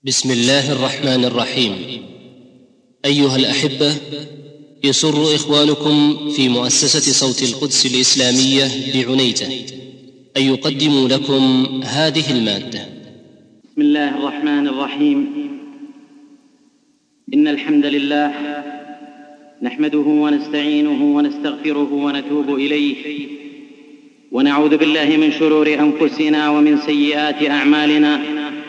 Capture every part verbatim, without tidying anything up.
بسم الله الرحمن الرحيم. أيها الأحبة، يسر إخوانكم في مؤسسة صوت القدس الإسلامية بعنيزة أن يقدموا لكم هذه المادة. بسم الله الرحمن الرحيم. إن الحمد لله نحمده ونستعينه ونستغفره ونتوب إليه، ونعوذ بالله من شرور أنفسنا ومن سيئات أعمالنا.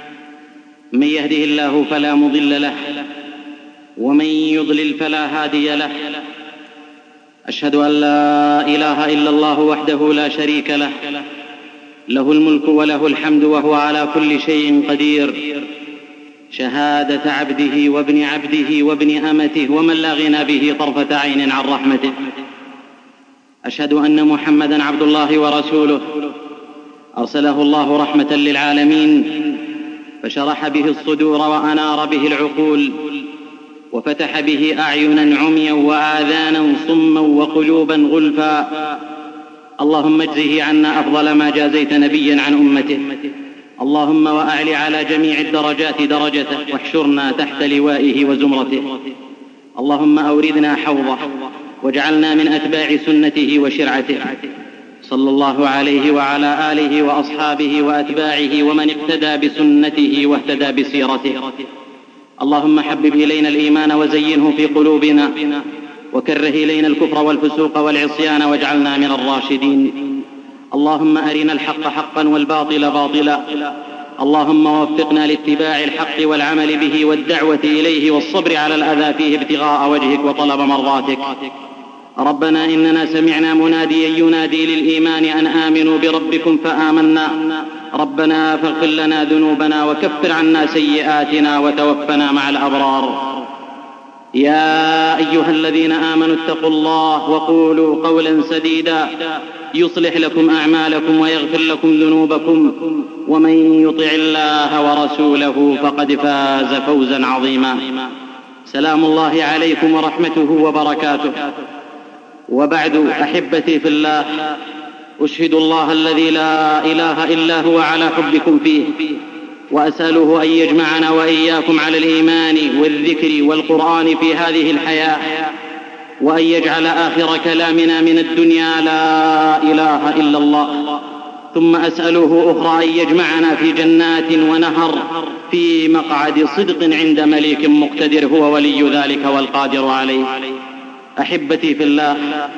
من يهده الله فلا مضل له، ومن يضلل فلا هادي له. أشهد أن لا إله إلا الله وحده لا شريك له، له الملك وله الحمد وهو على كل شيء قدير. شهادة عبده وابن عبده وابن أمته ومن لا غنى به طرفة عين عن رحمته. أشهد أن محمدًا عبد الله ورسوله، أرسله الله رحمة للعالمين، فشرح به الصدور وأنار به العقول، وفتح به أعينا عميا وآذانا صما وقلوبا غلفا. اللهم اجزه عنا أفضل ما جازيت نبيا عن أمته. اللهم وأعل على جميع الدرجات درجته، واحشرنا تحت لوائه وزمرته. اللهم أوردنا حوضه، واجعلنا من أتباع سنته وشرعته، صلى الله عليه وعلى آله وأصحابه وأتباعه ومن اقتدى بسنته واهتدى بسيرته. اللهم حبب إلينا الإيمان وزينه في قلوبنا، وكره إلينا الكفر والفسوق والعصيان واجعلنا من الراشدين. اللهم أرنا الحق حقا والباطل باطلا. اللهم وفقنا لاتباع الحق والعمل به والدعوة إليه والصبر على الأذى فيه ابتغاء وجهك وطلب مرضاتك. ربنا إننا سمعنا مناديا ينادي للإيمان أن آمنوا بربكم فآمنا. ربنا فاغفر لنا ذنوبنا وكفر عنا سيئاتنا وتوفنا مع الأبرار. يا أيها الذين آمنوا اتقوا الله وقولوا قولا سديدا يصلح لكم أعمالكم ويغفر لكم ذنوبكم، ومن يطع الله ورسوله فقد فاز فوزا عظيما. سلام الله عليكم ورحمته وبركاته. وبعد، أحبتي في الله، أشهد الله الذي لا إله إلا هو على حبكم فيه، وأسأله أن يجمعنا وإياكم على الإيمان والذكر والقرآن في هذه الحياة، وأن يجعل آخر كلامنا من الدنيا لا إله إلا الله. ثم أسأله أخرى أن يجمعنا في جنات ونهر في مقعد صدق عند مليك مقتدر، هو ولي ذلك والقادر عليه. أحبتي في الله،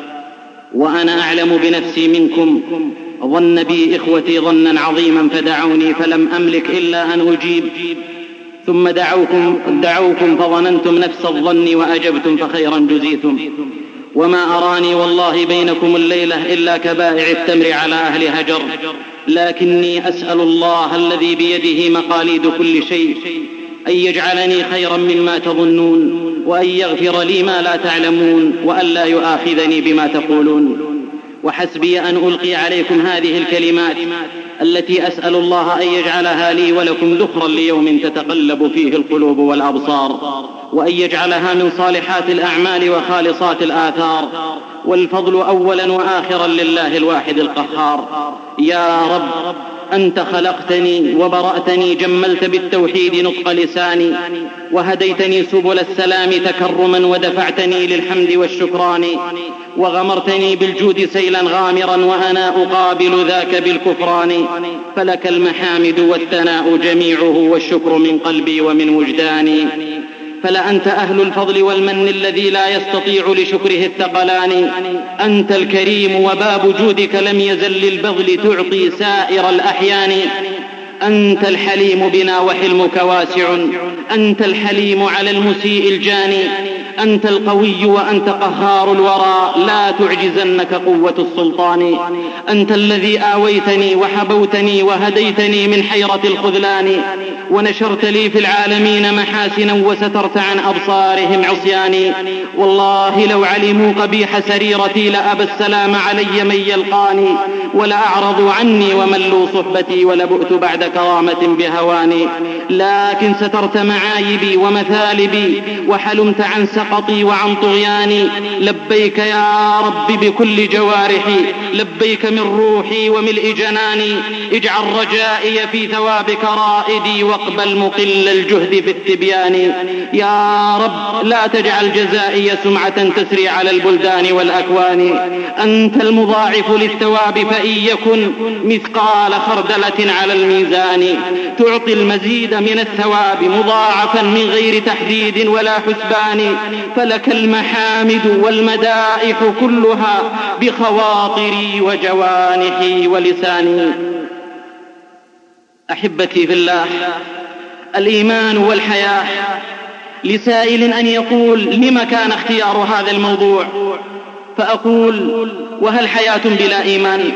وأنا أعلم بنفسي منكم ظن بي إخوتي ظنا عظيما، فدعوني فلم أملك إلا أن أجيب. ثم دعوكم, دعوكم فظننتم نفس الظن وأجبتم فخيرا جزيتم. وما أراني والله بينكم الليلة إلا كبائع التمر على أهل هجر، لكني أسأل الله الذي بيده مقاليد كل شيء أن يجعلني خيرا مما تظنون، وأن يغفر لي ما لا تعلمون، وأن لا يؤاخذني بما تقولون. وحسبي أن ألقي عليكم هذه الكلمات التي أسأل الله أن يجعلها لي ولكم ذخرا ليوم تتقلب فيه القلوب والأبصار، وأن يجعلها من صالحات الأعمال وخالصات الآثار، والفضل أولا وآخرا لله الواحد القهار. يا رب، أنت خلقتني وبرأتني، جملت بالتوحيد نطق لساني، وهديتني سبل السلام تكرما، ودفعتني للحمد والشكران، وغمرتني بالجود سيلا غامرا، وأنا أقابل ذاك بالكفران. فلك المحامد والثناء جميعه، والشكر من قلبي ومن وجداني. فلأنت أهل الفضل والمن الذي لا يستطيع لشكره الثقلان. أنت الكريم، وباب جودك لم يزل للبذل تعطي سائر الأحيان. أنت الحليم بنا وحلمك واسع، أنت الحليم على المسيء الجاني. أنت القوي وأنت قهار الورى، لا تعجزنك قوة السلطان. أنت الذي آويتني وحبوتني وهديتني من حيرة الخذلان، ونشرت لي في العالمين محاسنا، وسترت عن أبصارهم عصياني. والله لو علموا قبيح سريرتي لأبى السلام علي من يلقاني، ولأعرضوا عني وملوا صحبتي، ولبؤت بعد كرامة بهواني. لكن سترت معايبي ومثالبي، وحلمت عن سقط سخطي وعن طغياني، لبيك يا رب بكل جوارحي، لبيك من روحي وملء جناني، اجعل رجائي في ثوابك رائدي، واقبل مقل الجهد في التبيان. يا رب لا تجعل جزائي سمعة تسري على البلدان والأكوان، أنت المضاعف للثواب، فإن يكن مثقال خردلة على الميزان تعطي المزيد من الثواب مضاعفا من غير تحديد ولا حسبان. فلك المحامد والمدائح كلها بخواطري وجوانحي ولساني. أحبتي في الله، الإيمان والحياة، لسائل أن يقول لما كان اختيار هذا الموضوع، فأقول وهل حياة بلا إيمان؟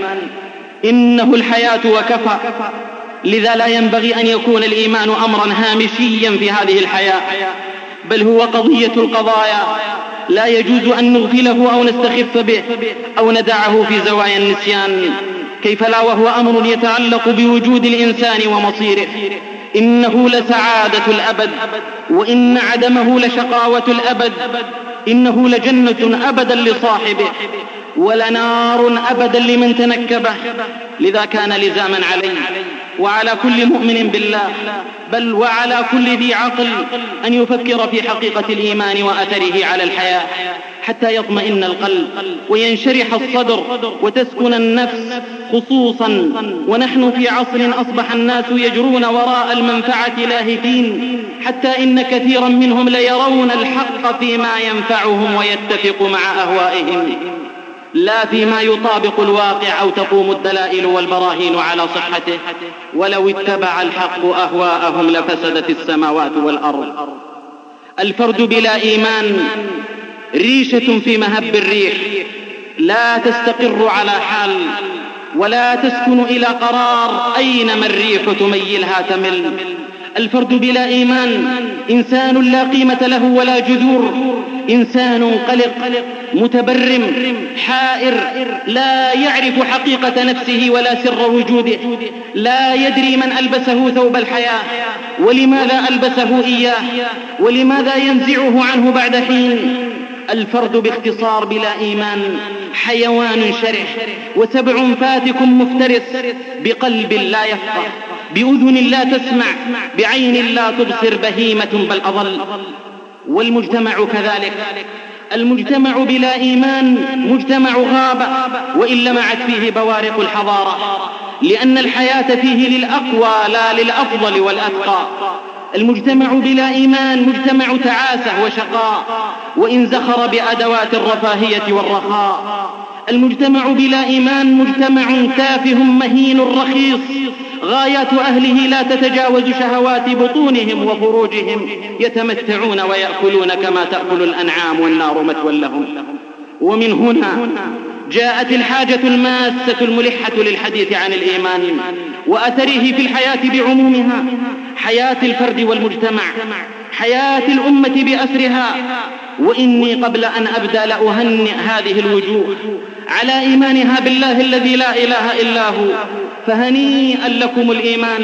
إنه الحياة وكفى، لذا لا ينبغي أن يكون الإيمان أمرا هامشيا في هذه الحياة، بل هو قضية القضايا لا يجوز أن نغفله أو نستخف به أو ندعه في زوايا النسيان. كيف لا وهو أمر يتعلق بوجود الإنسان ومصيره. إنه لسعادة الأبد، وإن عدمه لشقاوة الأبد. إنه لجنة أبدا لصاحبه، ولنار أبدا لمن تنكبه. لذا كان لزاما عليه وعلى كل مؤمن بالله، بل وعلى كل ذي عقل، أن يفكر في حقيقة الإيمان وأثره على الحياة، حتى يطمئن القلب وينشرح الصدر وتسكن النفس، خصوصا ونحن في عصر أصبح الناس يجرون وراء المنفعة لاهثين، حتى إن كثيرا منهم ليرون الحق فيما ينفعهم ويتفق مع أهوائهم، لا فيما يطابق الواقع أو تقوم الدلائل والبراهين على صحته. ولو اتبع الحق أهواءهم لفسدت السماوات والأرض. الفرد بلا إيمان ريشة في مهب الريح، لا تستقر على حال ولا تسكن إلى قرار، أينما الريح تميلها تمل. الفرد بلا إيمان إنسان لا قيمة له ولا جذور، إنسان قلق متبرم حائر، لا يعرف حقيقة نفسه ولا سر وجوده، لا يدري من ألبسه ثوب الحياة ولماذا ألبسه إياه ولماذا ينزعه عنه بعد حين. الفرد باختصار بلا إيمان حيوان شرح وسبع فاتك مفترس، بقلب لا يفقه، بأذن لا تسمع، بعين لا تبصر، بهيمة بل أضل. والمجتمع كذلك، المجتمع بلا إيمان مجتمع غابة، وإن لمعت فيه بوارق الحضارة، لأن الحياة فيه للأقوى لا للأفضل والأتقى. المجتمع بلا إيمان مجتمع تعاسة وشقاء، وإن زخر بأدوات الرفاهية والرخاء. المجتمع بلا إيمان مجتمع تافه مهين رخيص، غايات أهله لا تتجاوز شهوات بطونهم وفروجهم، يتمتعون ويأكلون كما تأكل الأنعام والنار مثوى لهم. ومن هنا جاءت الحاجة الماسة الملحة للحديث عن الإيمان وأثره في الحياة بعمومها، حياة الفرد والمجتمع، حياة الأمة بأسرها. وإني قبل أن أبدأ لأهنئ هذه الوجوه على إيمانها بالله الذي لا إله إلا هو، فهنيئا لكم الإيمان،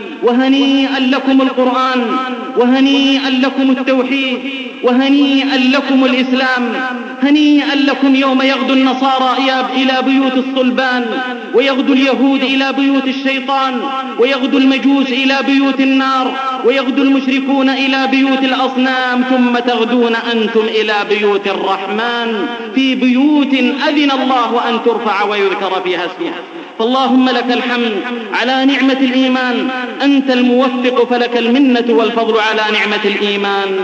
وهنيئا لكم القرآن، وهنيئا لكم التوحيد، وهنيئا لكم الإسلام. هنيئا لكم يوم يغدو النصارى إلى بيوت الصلبان، ويغدو اليهود إلى بيوت الشيطان، ويغدو المجوس إلى بيوت النار، ويغدو المشركون إلى بيوت الأصنام، ثم تغدون أنتم إلى بيوت الرحمن، في بيوت أذن الله أن ترفع ويذكر فيها اسمه. فاللهم لك الحمد على نعمة الإيمان، أنت الموفق فلك المنة والفضل على نعمة الإيمان.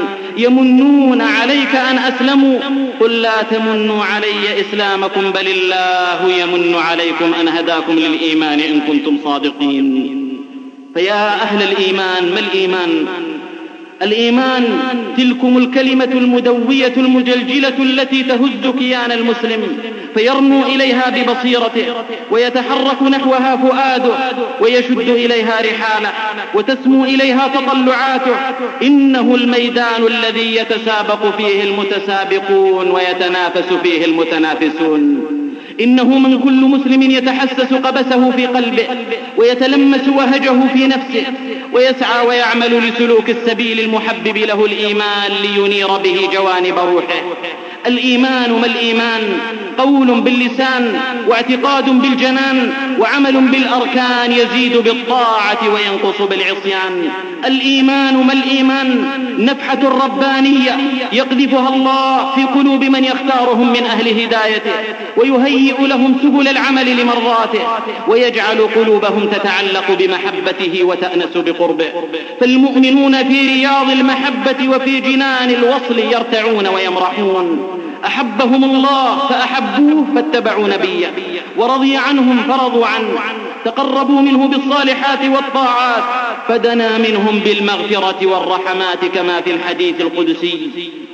يمنون عليك أن أسلموا، قل لا تمنوا علي إسلامكم، بل الله يمن عليكم أن هداكم للإيمان إن كنتم صادقين. فيا أهل الإيمان، ما الإيمان؟ الإيمان تلكم الكلمة المدوية المجلجلة التي تهز كيان المسلم، فيرنو إليها ببصيرته، ويتحرك نحوها فؤاده، ويشد إليها رحاله، وتسمو إليها تطلعاته. إنه الميدان الذي يتسابق فيه المتسابقون ويتنافس فيه المتنافسون. إنه من كل مسلم يتحسس قبسه في قلبه ويتلمس وهجه في نفسه ويسعى ويعمل لسلوك السبيل المحبب له الإيمان لينير به جوانب روحه. الإيمان ما الإيمان؟ قول باللسان واعتقاد بالجنان وعمل بالأركان يزيد بالطاعة وينقص بالعصيان. الإيمان ما الإيمان؟ نفحة ربانية يقذفها الله في قلوب من يختارهم من أهل هدايته ويهيئ لهم سبل العمل لمرضاته ويجعل قلوبهم تتعلق بمحبته وتأنس بقربه. فالمؤمنون في رياض المحبة وفي جنان الوصل يرتعون ويمرحون. أحبهم الله فأحبوه فاتبعوا نبيه، ورضي عنهم فرضوا عنه، تقربوا منه بالصالحات والطاعات فدنا منهم بالمغفرة والرحمات كما في الحديث القدسي: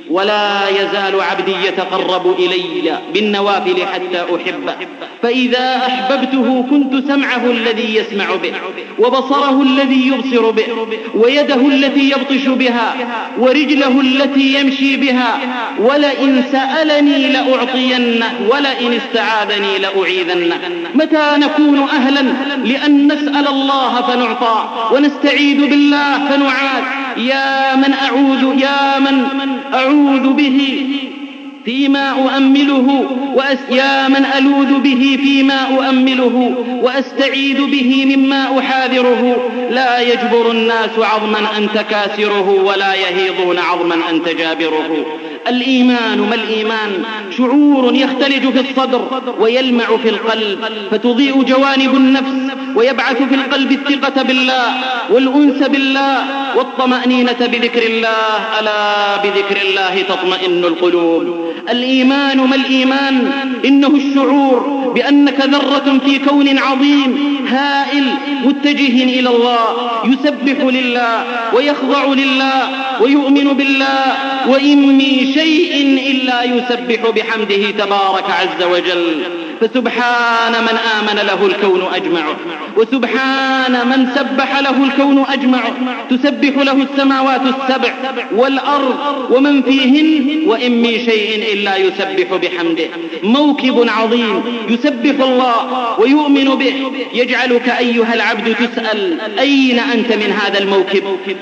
ولا يزال عبدي يتقرب إلي بالنوافل حتى أحبه، فإذا أحببته كنت سمعه الذي يسمع به وبصره الذي يبصر به ويده التي يبطش بها ورجله التي يمشي بها، ولئن سألني لأعطينه ولئن استعاذني لأعيذنه. متى نكون أهلا لأن نسأل الله فنعطى ونستعيذ بالله فنعاد؟ يا من أعوذ يا من أعوذ به فيما أؤمله وأس يا من ألوذ به فيما أؤمله وأستعيذ به مما أحاذره. لا يجبر الناس عظما أنت كاسره ولا يهيضون عظما أنت جابره. الإيمان ما الإيمان؟ شعور يختلج في الصدر ويلمع في القلب فتضيء جوانب النفس ويبعث في القلب الثقة بالله والأنس بالله والطمأنينة بذكر الله. ألا بذكر الله تطمئن القلوب. الإيمان ما الإيمان؟ إنه الشعور بأنك ذرة في كون عظيم هائل متجه إلى الله، يسبح لله ويخضع لله ويؤمن بالله، وإن من شيء إلا يسبح بحمده تبارك عز وجل. فسبحان من آمن له الكون أجمعه، وسبحان من سبح له الكون أجمعه. تسبح له السماوات السبع والأرض ومن فيهن، وإن من شيء إلا يسبح بحمده. موكب عظيم يسبح الله ويؤمن به، يجعلك أيها العبد تسأل: أين أنت من هذا الموكب؟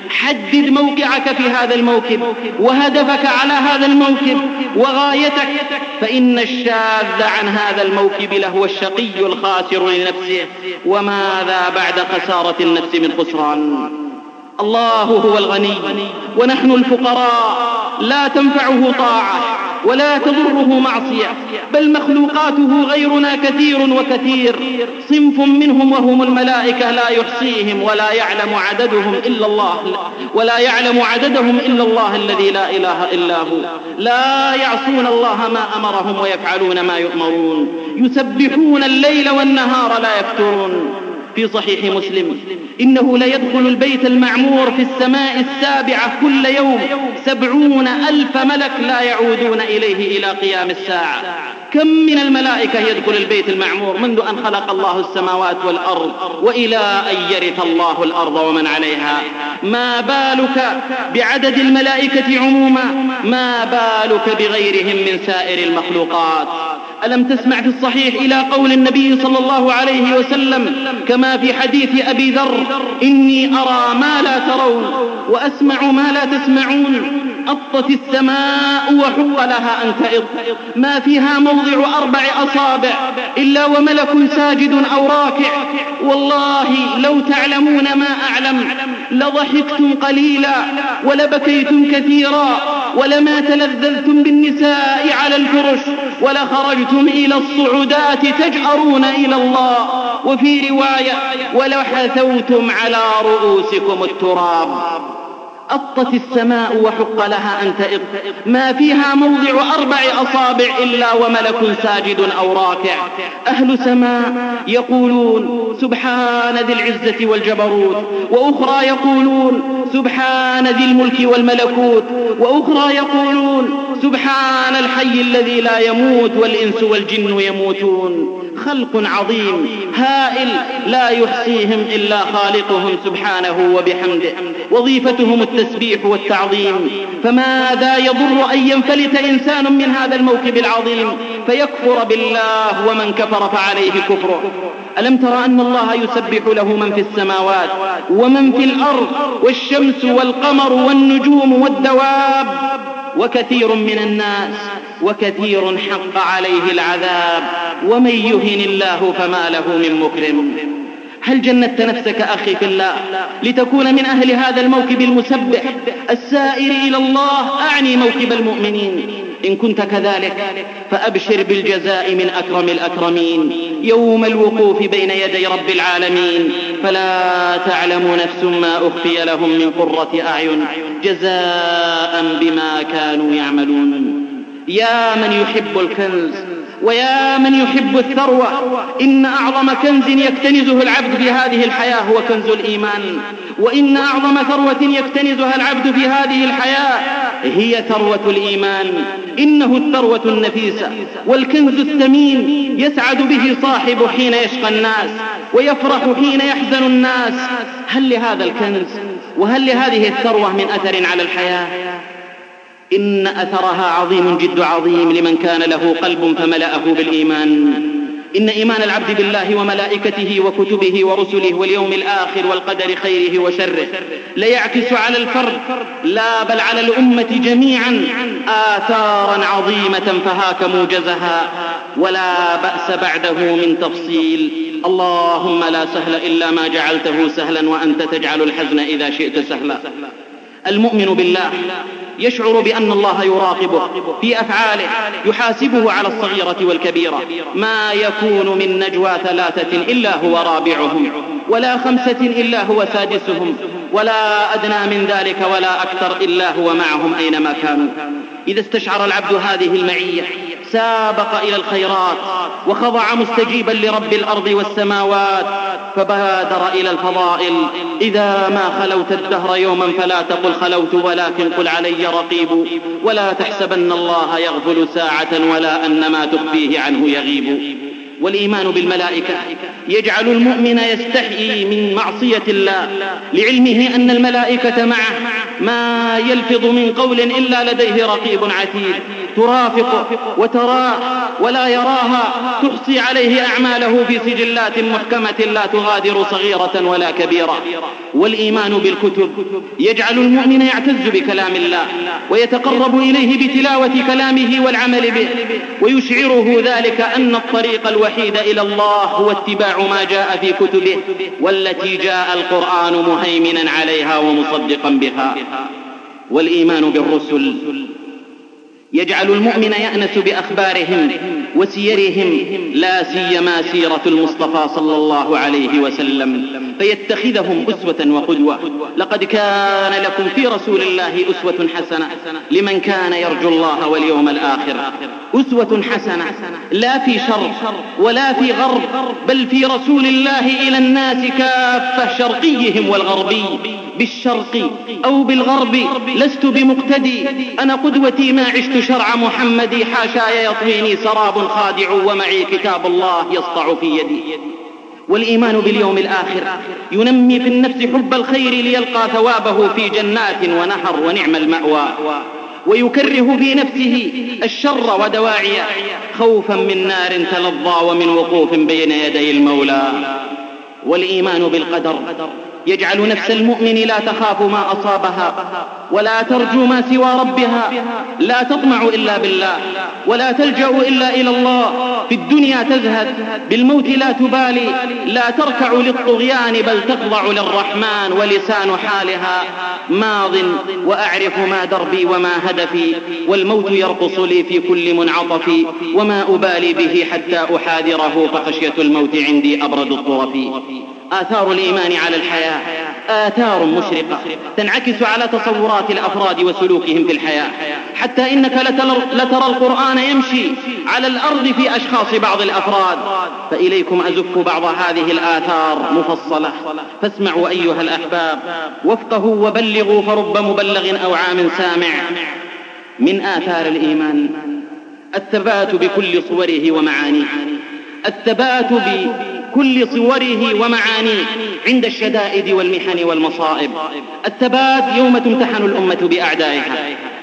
حدد موقعك في هذا الموكب وهدفك على هذا الموكب وغايتك، فإن الشاذ عن هذا الموكب لهو الشقي الخاسر لنفسه، وماذا بعد خسارة النفس من خسران؟ الله هو الغني ونحن الفقراء، لا تنفعه طاعة ولا تضره معصية، بل مخلوقاته غيرنا كثير وكثير. صنف منهم وهم الملائكة لا يحصيهم ولا يعلم عددهم إلا الله ولا يعلم عددهم إلا الله الذي لا إله إلا هو. لا يعصون الله ما أمرهم ويفعلون ما يؤمرون، يسبحون الليل والنهار لا يفترون. في صحيح مسلم: إنه ليدخل البيت المعمور في السماء السابعة كل يوم سبعون ألف ملك لا يعودون إليه إلى قيام الساعة. كم من الملائكة يدخل البيت المعمور منذ أن خلق الله السماوات والأرض وإلى أن يرث الله الأرض ومن عليها. ما بالك بعدد الملائكة عموما، ما بالك بغيرهم من سائر المخلوقات. ألم تسمع في الصحيح إلى قول النبي صلى الله عليه وسلم كما في حديث أبي ذر: إني أرى ما لا ترون وأسمع ما لا تسمعون. أطت السماء وحق لها أن تئض، ما فيها موضع أربع أصابع إلا وملك ساجد أو راكع. والله لو تعلمون ما أعلم لضحكتم قليلا ولبكيتم كثيرا ولما تلذذتم بالنساء على الفرش ولخرجتم إلى الصعودات تجأرون إلى الله. وفي رواية: ولحثوتم على رؤوسكم التراب. أطت السماء وحق لها أن تئض، ما فيها موضع أربع أصابع إلا وملك ساجد أو راكع. أهل سماء يقولون: سبحان ذي العزة والجبروت، وأخرى يقولون: سبحان ذي الملك والملكوت، وأخرى يقولون: سبحان الحي الذي لا يموت والإنس والجن يموتون. خلق عظيم هائل لا يحصيهم إلا خالقهم سبحانه وبحمده، وظيفتهم التسبيح والتعظيم. فماذا يضر أن ينفلت إنسان من هذا الموكب العظيم فيكفر بالله ومن كفر فعليه كفره. ألم تر أن الله يسبح له من في السماوات ومن في الأرض والشمس والقمر والنجوم والدواب وكثير من الناس وكثير حق عليه العذاب ومن يهن الله فما له من مكرم. هل جندت نفسك أخي في الله لتكون من أهل هذا الموكب المسبح السائر إلى الله؟ أعني موكب المؤمنين. إن كنت كذلك فأبشر بالجزاء من أكرم الأكرمين يوم الوقوف بين يدي رب العالمين، فلا تعلم نفس ما أخفي لهم من قرة أعين جزاء بما كانوا يعملون. يا من يحب الكنز ويا من يحب الثروة، إن أعظم كنز يكتنزه العبد في هذه الحياة هو كنز الإيمان، وإن أعظم ثروة يكتنزها العبد في هذه الحياة هي ثروة الإيمان. إنه الثروة النفيسة والكنز الثمين يسعد به صاحبه حين يشقى الناس ويفرح حين يحزن الناس. هل لهذا الكنز وهل لهذه الثروة من أثر على الحياة؟ إن أثرها عظيم جد عظيم لمن كان له قلب فملأه بالإيمان. إن إيمان العبد بالله وملائكته وكتبه ورسله واليوم الآخر والقدر خيره وشره ليعكس على الفرد لا بل على الأمة جميعا آثارا عظيمة فهاك موجزها، ولا بأس بعده من تفصيل. اللهم لا سهل إلا ما جعلته سهلا وأنت تجعل الحزن إذا شئت سهلا. المؤمن بالله يشعر بأن الله يراقبه في أفعاله، يحاسبه على الصغيرة والكبيرة. ما يكون من نجوى ثلاثة إلا هو رابعهم، ولا خمسة إلا هو سادسهم، ولا أدنى من ذلك ولا أكثر إلا هو معهم أينما كانوا. إذا استشعر العبد هذه المعية سابق إلى الخيرات وخضع مستجيبا لرب الأرض والسماوات فبادر إلى الفضائل. إذا ما خلوت الدهر يوما فلا تقل خلوت ولكن قل علي رقيب، ولا تحسبن الله يغفل ساعة ولا أن ما تخفيه عنه يغيب. والإيمان بالملائكة يجعل المؤمن يستحيي من معصية الله لعلمه أن الملائكة معه ما يلفظ من قول إلا لديه رقيب عتيد ترافقه وتراه ولا يراها، تحصي عليه أعماله في سجلات محكمة لا تغادر صغيرة ولا كبيرة. والإيمان بالكتب يجعل المؤمن يعتز بكلام الله ويتقرب إليه بتلاوة كلامه والعمل به، ويشعره ذلك أن الطريق الوحيد إلى الله هو اتباع ما جاء في كتبه والتي جاء القرآن مهيمنا عليها ومصدقا بها. والإيمان بالرسل يجعل المؤمن يأنس بأخبارهم وسيرهم، لا سيما سيرة المصطفى صلى الله عليه وسلم، فيتخذهم أسوة وقدوة. لقد كان لكم في رسول الله أسوة حسنة لمن كان يرجو الله واليوم الآخر. أسوة حسنة لا في شر ولا في غرب، بل في رسول الله إلى الناس كافة، شرقيهم والغربي. بالشرق أو بالغرب لست بمقتدي، أنا قدوتي ما عشت شرع محمد، حاشاي يطويني سراب خادع ومعي كتاب الله يسطع في يدي. والإيمان باليوم الآخر ينمي في النفس حب الخير ليلقى ثوابه في جنات ونهر ونعم المأوى، ويكره في نفسه الشر ودواعيه خوفا من نار تلظى ومن وقوف بين يدي المولى. والإيمان بالقدر يجعل نفس المؤمن لا تخاف ما أصابها ولا ترجو ما سوى ربها، لا تطمع إلا بالله ولا تلجأ إلا إلى الله. في الدنيا تزهد بالموت لا تبالي، لا تركع للطغيان بل تخضع للرحمن، ولسان حالها ماض وأعرف ما دربي وما هدفي، والموت يرقص لي في كل منعطف، وما أبالي به حتى أحاذره، فخشية الموت عندي أبرد الطرف. آثار الإيمان على الحياة آثار مشرقة تنعكس على تصورات الأفراد وسلوكهم في الحياة، حتى إنك لترى القرآن يمشي على الأرض في أشخاص بعض الأفراد. فإليكم أزف بعض هذه الآثار مفصلة، فاسمعوا أيها الأحباب وافقهوا وبلغوا، فرب مبلغ أو عام سامع. من آثار الإيمان الثبات بكل صوره ومعانيه، الثبات بكل صوره ومعانيه عند الشدائد والمحن والمصائب، الثبات يوم تمتحن الأمة بأعدائها،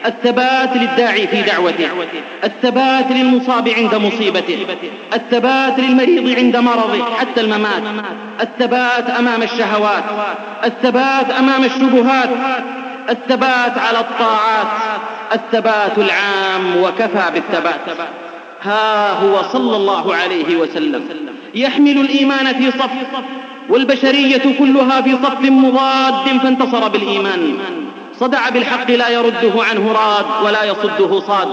الثبات للداعي في دعوته، الثبات للمصاب عند مصيبته، الثبات للمريض عند مرضه حتى الممات، الثبات أمام الشهوات، الثبات أمام الشبهات، الثبات على الطاعات، الثبات العام، وكفى بالثبات. ها هو صلى الله عليه وسلم يحمل الإيمان في صف، والبشرية كلها في صف مضاد، فانتصر بالإيمان، صدع بالحق لا يرده عنه راد ولا يصده صاد.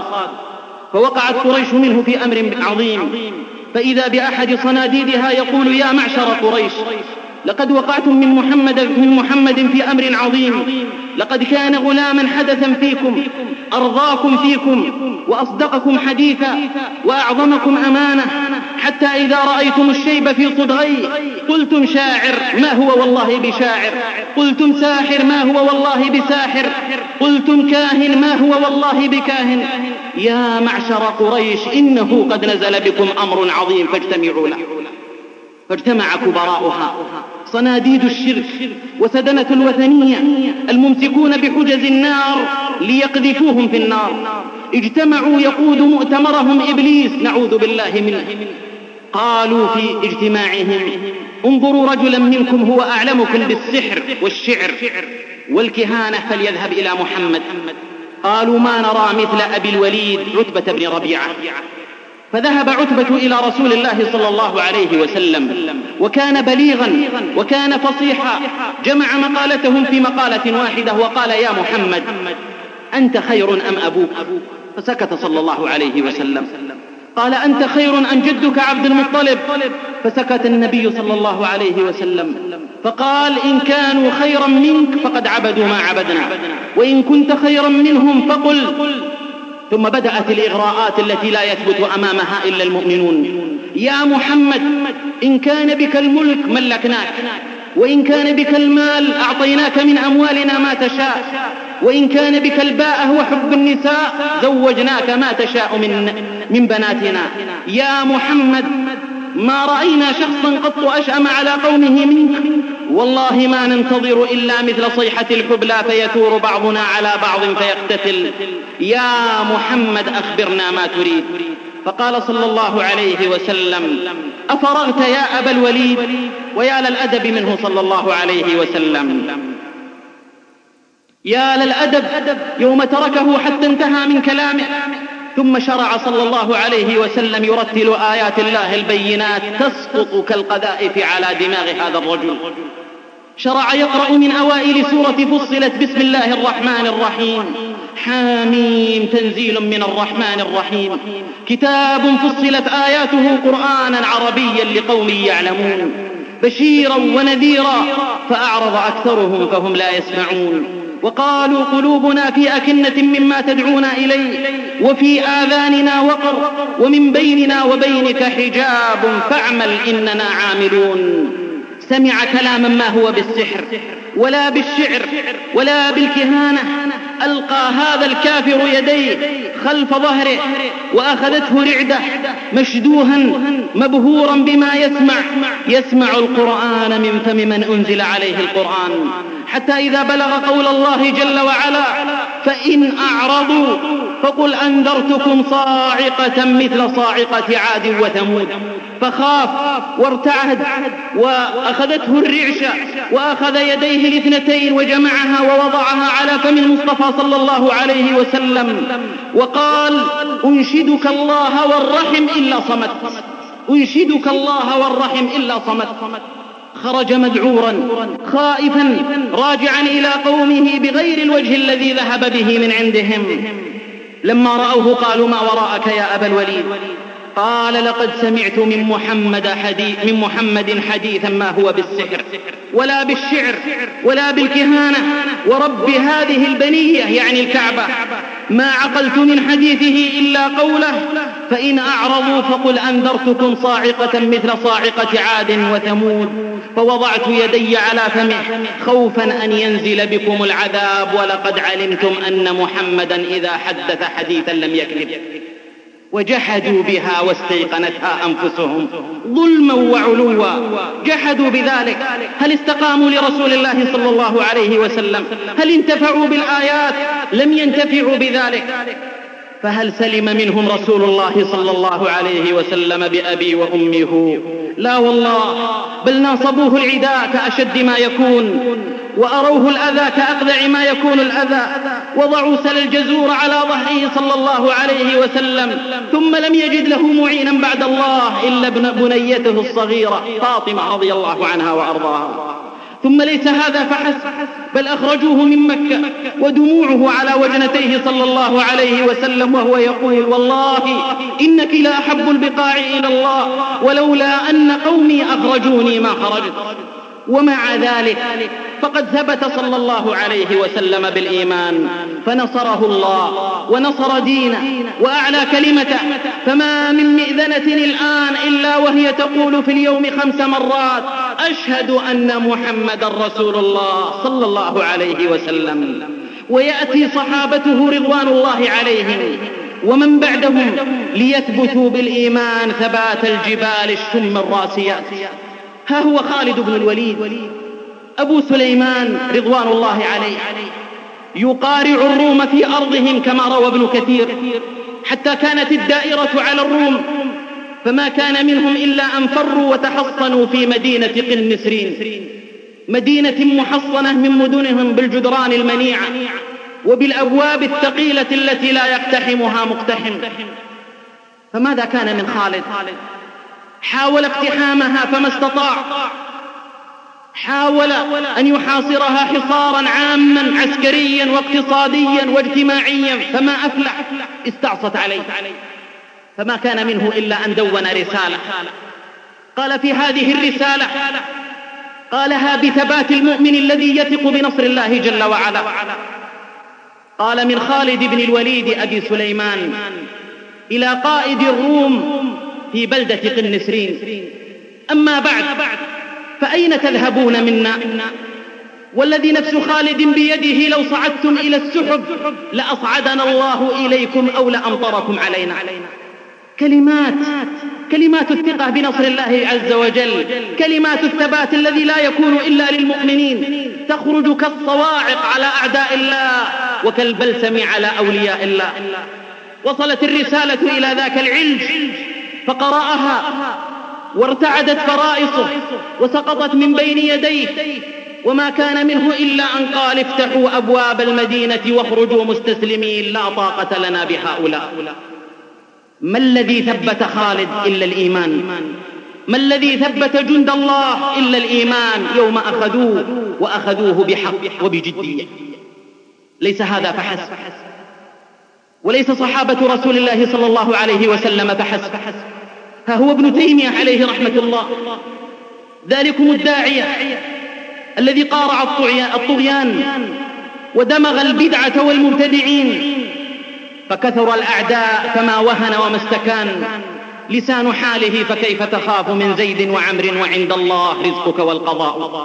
فوقعت قريش منه في أمر عظيم، فإذا بأحد صناديدها يقول: يا معشر قريش، لقد وقعتم من محمد, من محمد في أمر عظيم، لقد كان غلاما حدثا فيكم، أرضاكم فيكم، وأصدقكم حديثا، وأعظمكم أمانة، حتى إذا رأيتم الشيب في صدغيه قلتم شاعر ما هو والله بشاعر، قلتم ساحر ما هو والله بساحر، قلتم كاهن ما هو والله بكاهن. يا معشر قريش، إنه قد نزل بكم أمر عظيم فاجتمعوا له. فاجتمع كبراؤها، صناديد الشرك وسدنة الوثنية، الممسكون بحجز النار ليقذفوهم في النار، اجتمعوا يقود مؤتمرهم إبليس نعوذ بالله منه. قالوا في اجتماعهم: انظروا رجلا منكم هو أعلمكم بالسحر والشعر والكهانة فليذهب إلى محمد. قالوا: ما نرى مثل أبي الوليد عتبة بن ربيعة. فذهب عتبة إلى رسول الله صلى الله عليه وسلم، وكان بليغا وكان فصيحا، جمع مقالتهم في مقالة واحدة وقال: يا محمد، أنت خير أم أبوك؟ فسكت صلى الله عليه وسلم. قال: أنت خير أم جدك عبد المطلب؟ فسكت النبي صلى الله عليه وسلم. فقال: إن كانوا خيرا منك فقد عبدوا ما عبدنا، وإن كنت خيرا منهم فقل. ثم بدأت الإغراءات التي لا يثبت أمامها إلا المؤمنون. يا محمد، إن كان بك الملك ملكناك، وإن كان بك المال أعطيناك من أموالنا ما تشاء، وإن كان بك الباءة وحب النساء زوجناك ما تشاء من, من بناتنا. يا محمد، ما رأينا شخصا قط أشأم على قومه منك، والله ما ننتظر إلا مثل صيحة الحبلى فيثور بعضنا على بعض فيقتتل. يا محمد، أخبرنا ما تريد. فقال صلى الله عليه وسلم: أفرغت يا أبا الوليد؟ ويا للأدب منه صلى الله عليه وسلم، يا للأدب يوم تركه حتى انتهى من كلامه، ثم شرع صلى الله عليه وسلم يرتل آيات الله البينات تسقط كالقذائف على دماغ هذا الرجل. شرع يقرأ من أوائل سورة فصلت: بسم الله الرحمن الرحيم، حاميم، تنزيل من الرحمن الرحيم، كتاب فصلت آياته قرآنا عربيا لقوم يعلمون، بشيرا ونذيرا، فأعرض أكثرهم فهم لا يسمعون. وقالوا: قلوبنا في أكنة مما تدعونا إليه، وفي آذاننا وقر، ومن بيننا وبينك حجاب فاعمل إننا عاملون. سمع كلاما ما هو بالسحر ولا بالشعر ولا بالكهانة. ألقى هذا الكافر يديه خلف ظهره وأخذته رعدة، مشدوها مبهورا بما يسمع، يسمع القرآن من فم من أنزل عليه القرآن، حتى إذا بلغ قول الله جل وعلا: فإن أعرضوا فقل أنذرتكم صاعقة مثل صاعقة عاد وثمود. فخاف وارتعد وأخذته الرعشة، وأخذ يديه الاثنتين وجمعها ووضعها على فم المصطفى صلى الله عليه وسلم، وقال: أنشدك الله والرحم إلا صمت، أنشدك الله والرحم إلا صمت. خرج مذعورا خائفا راجعا إلى قومه بغير الوجه الذي ذهب به من عندهم. لما رأوه قالوا: ما وراءك يا أبا الوليد؟ قال: لقد سمعت من محمد حديث من محمد حديثا ما هو بالسحر ولا بالشعر ولا بالكهانة، ورب هذه البنية يعني الكعبة ما عقلت من حديثه إلا قوله: فإن أعرضوا فقل أنذرتكم صاعقة مثل صاعقة عاد وثمود. فوضعت يدي على فمه خوفا أن ينزل بكم العذاب، ولقد علمتم أن محمدا إذا حدث حديثا لم يكذب. وجحدوا بها واستيقنتها أنفسهم ظلما وعلوا، جحدوا بذلك. هل استقاموا لرسول الله صلى الله عليه وسلم؟ هل انتفعوا بالآيات؟ لم ينتفعوا بذلك، فهل سلم منهم رسول الله صلى الله عليه وسلم بأبي وأمي هو؟ لا والله، بل ناصبوه العداء كأشد ما يكون، وأروه الأذى كأقذع ما يكون الأذى، وضعوا سل الجزور على ظهره صلى الله عليه وسلم، ثم لم يجد له معينا بعد الله إلا ابن بنيته الصغيرة فاطمة رضي الله عنها وأرضاها. ثم ليس هذا فحسب، بل أخرجوه من مكة ودموعه على وجنتيه صلى الله عليه وسلم وهو يقول: والله إنك لا أحب البقاع إلى الله، ولولا أن قومي أخرجوني ما خرجت. ومع ذلك فقد ثبت صلى الله عليه وسلم بالإيمان، فنصره الله ونصر دينه وأعلى كلمته، فما من مئذنة الآن إلا وهي تقول في اليوم خمس مرات: أشهد أن محمد رسول الله صلى الله عليه وسلم. ويأتي صحابته رضوان الله عليهم ومن بعدهم ليثبتوا بالإيمان ثبات الجبال الشم الراسيات. ها هو خالد بن الوليد أبو سليمان رضوان الله عليه يقارع الروم في أرضهم كما روى ابن كثير، حتى كانت الدائرة على الروم، فما كان منهم إلا أن فروا وتحصنوا في مدينة قنسرين، مدينة محصنة من مدنهم بالجدران المنيعة وبالأبواب الثقيلة التي لا يقتحمها مقتحم. فماذا كان من خالد؟ حاول اقتحامها فما استطاع، حاول أن يحاصرها حصارا عاما عسكريا واقتصاديا واجتماعيا فما أفلح، استعصت عليه، فما كان منه إلا أن دون رسالة. قال في هذه الرسالة، قالها بثبات المؤمن الذي يثق بنصر الله جل وعلا، قال: من خالد بن الوليد أبي سليمان إلى قائد الروم في بلدة قنسرين: أما بعد، فأين تذهبون منا؟ والذي نفس خالد بيده لو صعدتم إلى السحب لأصعدنا الله إليكم أو لأمطركم علينا. كلمات كلمات الثقة بنصر الله عز وجل، كلمات الثبات الذي لا يكون إلا للمؤمنين، تخرج كالصواعق على أعداء الله وكالبلسم على أولياء الله. وصلت الرسالة إلى ذاك العلج فقرأها وارتعدت فرائصه وسقطت من بين يديه، وما كان منه إلا أن قال: افتحوا أبواب المدينة واخرجوا مستسلمين، لا طاقة لنا بهؤلاء. ما الذي ثبت خالد إلا الإيمان؟ ما الذي ثبت جند الله إلا الإيمان يوم أخذوه وأخذوه بحق وبجدية؟ ليس هذا فحسب، وليس صحابة رسول الله صلى الله عليه وسلم فحسب. ها هو ابن تيمية عليه رحمة الله، ذلكم الداعية الذي قارع الطغيان ودمغ البدعة والمبتدعين، فكثر الأعداء فما وهن وما استكان. لسان حاله: فكيف تخاف من زيد وعمر وعند الله رزقك والقضاء.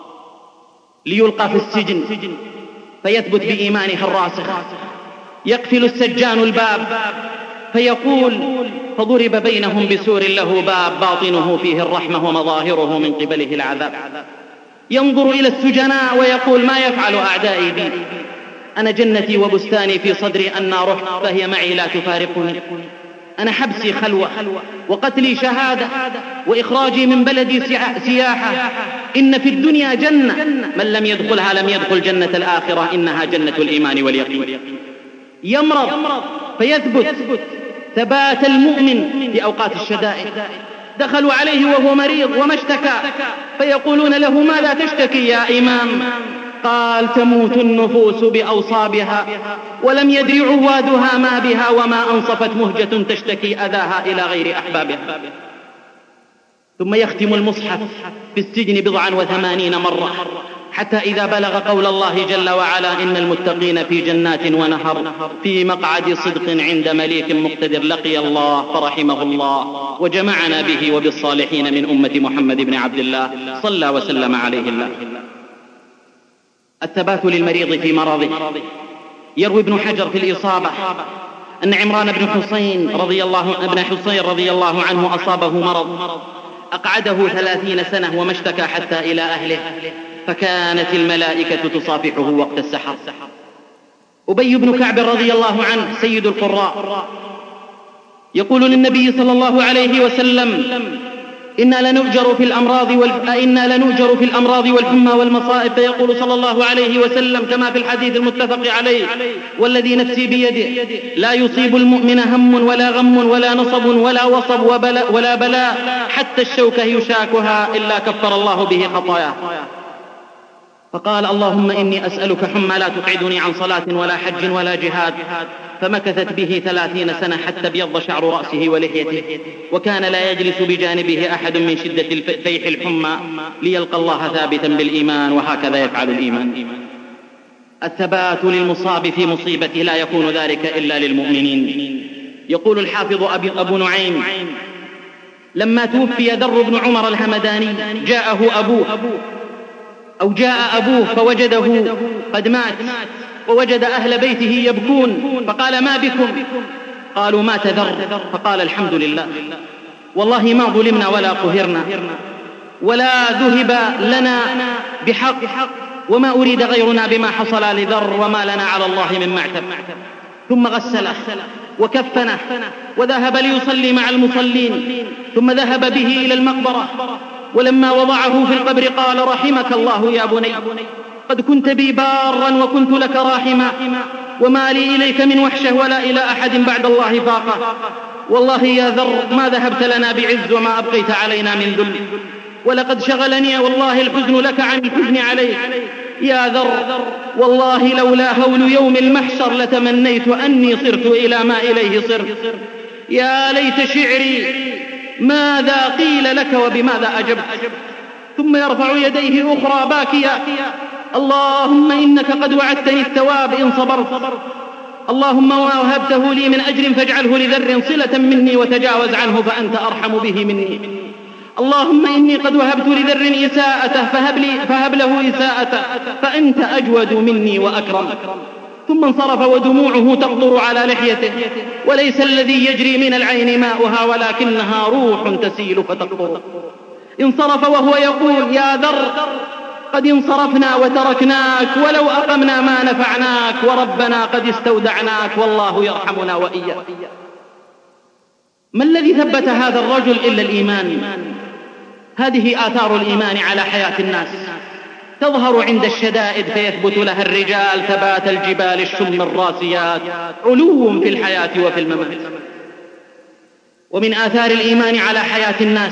ليلقى في السجن فيثبت بإيمانه الراسخ، يقفل السجان الباب فيقول: فضرب بينهم بسور له باب باطنه فيه الرحمة ومظاهره من قبله العذاب. ينظر إلى السجناء ويقول: ما يفعل أعدائي بي؟ أنا جنتي وبستاني في صدري أن رحت فهي معي لا تفارقني. أنا حبسي خلوة وقتلي شهادة وإخراجي من بلدي سياحة. إن في الدنيا جنة من لم يدخلها لم يدخل جنة الآخرة، إنها جنة الإيمان واليقين. يمرض فيثبت ثبات المؤمن في أوقات الشدائد. دخلوا عليه وهو مريض وما اشتكى، فيقولون له: ماذا تشتكي يا إمام؟ قال: تموت النفوس بأوصابها ولم يدري عوادها ما بها، وما أنصفت مهجة تشتكي أذاها إلى غير أحبابها. ثم يختم المصحف في السجن بضعا وثمانين مرة، حتى إذا بلغ قول الله جل وعلا: إن المتقين في جنات ونهر في مقعد صدق عند مليك مقتدر، لقي الله فرحمه الله وجمعنا به وبالصالحين من أمة محمد بن عبد الله صلى وسلم عليه الله. الثبات للمريض في مرضه. يروي ابن حجر في الإصابة أن عمران بن حسين رضي الله ابن حسين رضي الله عنه أصابه مرض أقعده ثلاثين سنة وما اشتكى حتى إلى أهله، فكانت الملائكة تصافحه وقت السحر. أبي بن كعب رضي الله عنه سيد القراء يقول للنبي صلى الله عليه وسلم: إنا لنؤجر في الأمراض والف... إنا لنؤجر في الأمراض والحمى والمصائب. فيقول صلى الله عليه وسلم كما في الحديث المتفق عليه: والذي نفسي بيده لا يصيب المؤمن هم ولا غم ولا نصب ولا وصب وبلا ولا بلاء حتى الشوكة يشاكها إلا كفر الله به خطاياه. فقال: اللهم إني أسألك حمى لا تقعدني عن صلاة ولا حج ولا جهاد. فمكثت به ثلاثين سنة حتى ابيض شعر رأسه ولحيته، وكان لا يجلس بجانبه أحد من شدة فيح الحمى ليلقى الله ثابتا بالإيمان، وهكذا يفعل الإيمان. الثبات للمصاب في مصيبته لا يكون ذلك إلا للمؤمنين. يقول الحافظ أبو نعيم: لما توفي ذر بن عمر الهمداني جاءه أبوه أو جاء أبوه فوجده قد مات، ووجد أهل بيته يبكون، فقال: ما بكم؟ قالوا: مات ذر. فقال: الحمد لله، والله ما ظلمنا ولا قهرنا ولا ذهب لنا بحق، وما أريد غيرنا بما حصل لذر، وما لنا على الله من معتب. ثم غسله وكفنه وذهب ليصلي مع المصلين، ثم ذهب به إلى المقبرة، ولما وضعه في القبر قال: رحمك الله يا بني، قد كنت بي بارا وكنت لك راحما، وما لي إليك من وحشة ولا إلى أحد بعد الله فاقة. والله يا ذر ما ذهبت لنا بعز وما أبقيت علينا من ذل، ولقد شغلني والله الحزن لك عن الحزن عليك يا ذر، والله لولا هول يوم المحشر لتمنيت أني صرت إلى ما إليه صرت. يا ليت شعري ماذا قيل لك وبماذا أجبت. ثم يرفع يديه أخرى باكيا: اللهم إنك قد وعدتني الثواب إن صبرت، اللهم وهبته لي من أجر فاجعله لذر صلة مني وتجاوز عنه فأنت أرحم به مني. اللهم إني قد وهبت لذر إساءته فهب, لي فهب له إساءته فأنت أجود مني وأكرم. ثم انصرف ودموعه تقطر على لحيته، وليس الذي يجري من العين ماؤها ولكنها روح تسيل فتقطر. انصرف وهو يقول: يا ذر قد انصرفنا وتركناك، ولو أقمنا ما نفعناك، وربنا قد استودعناك، والله يرحمنا وإياك. ما الذي ثبت هذا الرجل إلا الإيمان؟ هذه آثار الإيمان على حياة الناس، تظهر عند الشدائد فيثبت لها الرجال ثبات الجبال الشم الراسيات، علو في الحياة وفي الممات. ومن آثار الإيمان على حياة الناس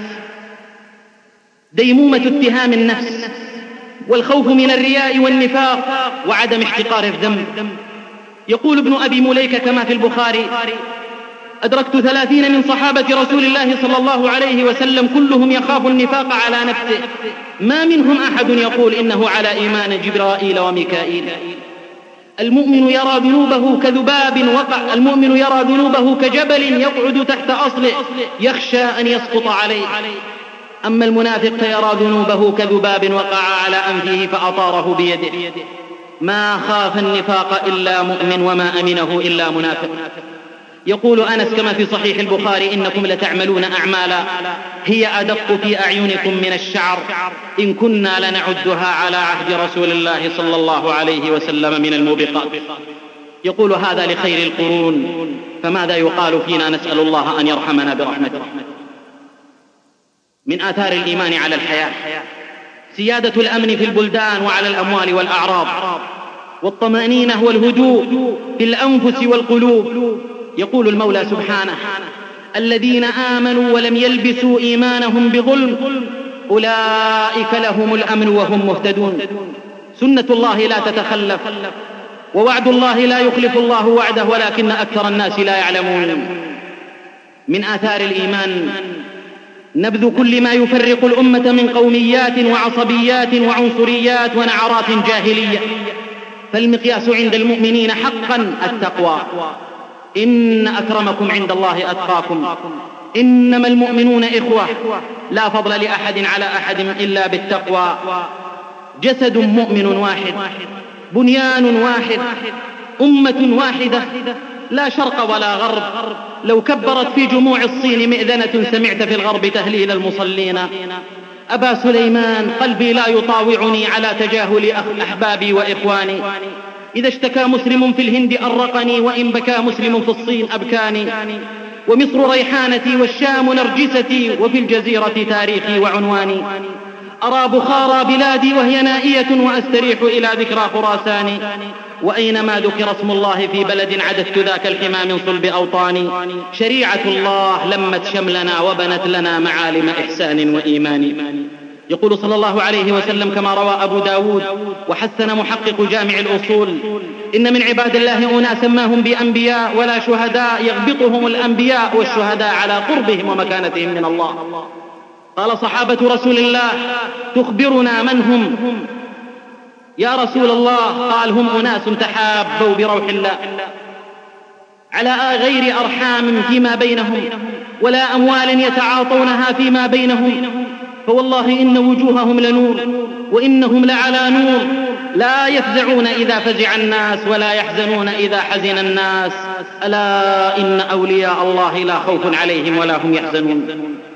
ديمومة اتهام النفس، والخوف من الرياء والنفاق، وعدم احتقار الذنب. يقول ابن أبي مليكة كما في البخاري: أدركت ثلاثين من صحابة رسول الله صلى الله عليه وسلم كلهم يخاف النفاق على نفسه، ما منهم أحد يقول إنه على إيمان جبرائيل وميكائيل. المؤمن يرى ذنوبه كذباب وقع، المؤمن يرى ذنوبه كجبل يقعد تحت أصله يخشى أن يسقط عليه. أما المنافق فيرى ذنوبه كذباب وقع على أنفه فأطاره بيده. ما خاف النفاق إلا مؤمن، وما أمنه إلا منافق. يقول أنس كما في صحيح البخاري: إنكم لتعملون أعمالا هي أدق في أعينكم من الشعر، إن كنا لنعدها على عهد رسول الله صلى الله عليه وسلم من الموبقات. يقول هذا لخير القرون، فماذا يقال فينا؟ نسأل الله أن يرحمنا برحمته. من آثار الإيمان على الحياة سيادة الأمن في البلدان وعلى الأموال والأعراض، والطمأنينة والهدوء في الأنفس والقلوب. يقول المولى سبحانه: الذين آمنوا ولم يلبسوا إيمانهم بظلم أولئك لهم الأمن وهم مهتدون. سنة الله لا تتخلف، ووعد الله لا يخلف الله وعده، ولكن أكثر الناس لا يعلمون. من آثار الإيمان نبذ كل ما يفرق الأمة من قوميات وعصبيات وعنصريات ونعرات جاهلية، فالمقياس عند المؤمنين حقا التقوى. إن أكرمكم عند الله أتقاكم، إنما المؤمنون إخوة، لا فضل لأحد على أحد إلا بالتقوى. جسد مؤمن واحد، بنيان واحد، أمة واحدة، لا شرق ولا غرب. لو كبرت في جموع الصين مئذنة سمعت في الغرب تهليل المصلين. أبا سليمان قلبي لا يطاوعني على تجاهل أحبابي وإخواني، إذا اشتكى مسلم في الهند أرقني، وإن بكى مسلم في الصين أبكاني. ومصر ريحانتي والشام نرجستي، وفي الجزيرة تاريخي وعنواني. أرى بخارى بلادي وهي نائية، وأستريح إلى ذكرى خراساني. وأينما ذكر اسم الله في بلد عددت ذاك الحمى من صلب أوطاني. شريعة الله لمت شملنا وبنت لنا معالم إحسان وإيمان. يقول صلى الله عليه وسلم كما روى أبو داود وحسن محقق جامع الأصول: إن من عباد الله أناسا ما هم بأنبياء ولا شهداء، يغبطهم الأنبياء والشهداء على قربهم ومكانتهم من الله. قال صحابة رسول الله: تخبرنا من هم يا رسول الله؟ قال: هم أناس تحابوا بروح الله على غير أرحام فيما بينهم، ولا أموال يتعاطونها فيما بينهم، فوالله إن وجوههم لنور، وإنهم لعلى نور، لا يفزعون إذا فزع الناس، ولا يحزنون إذا حزن الناس. ألا إن أولياء الله لا خوف عليهم ولا هم يحزنون.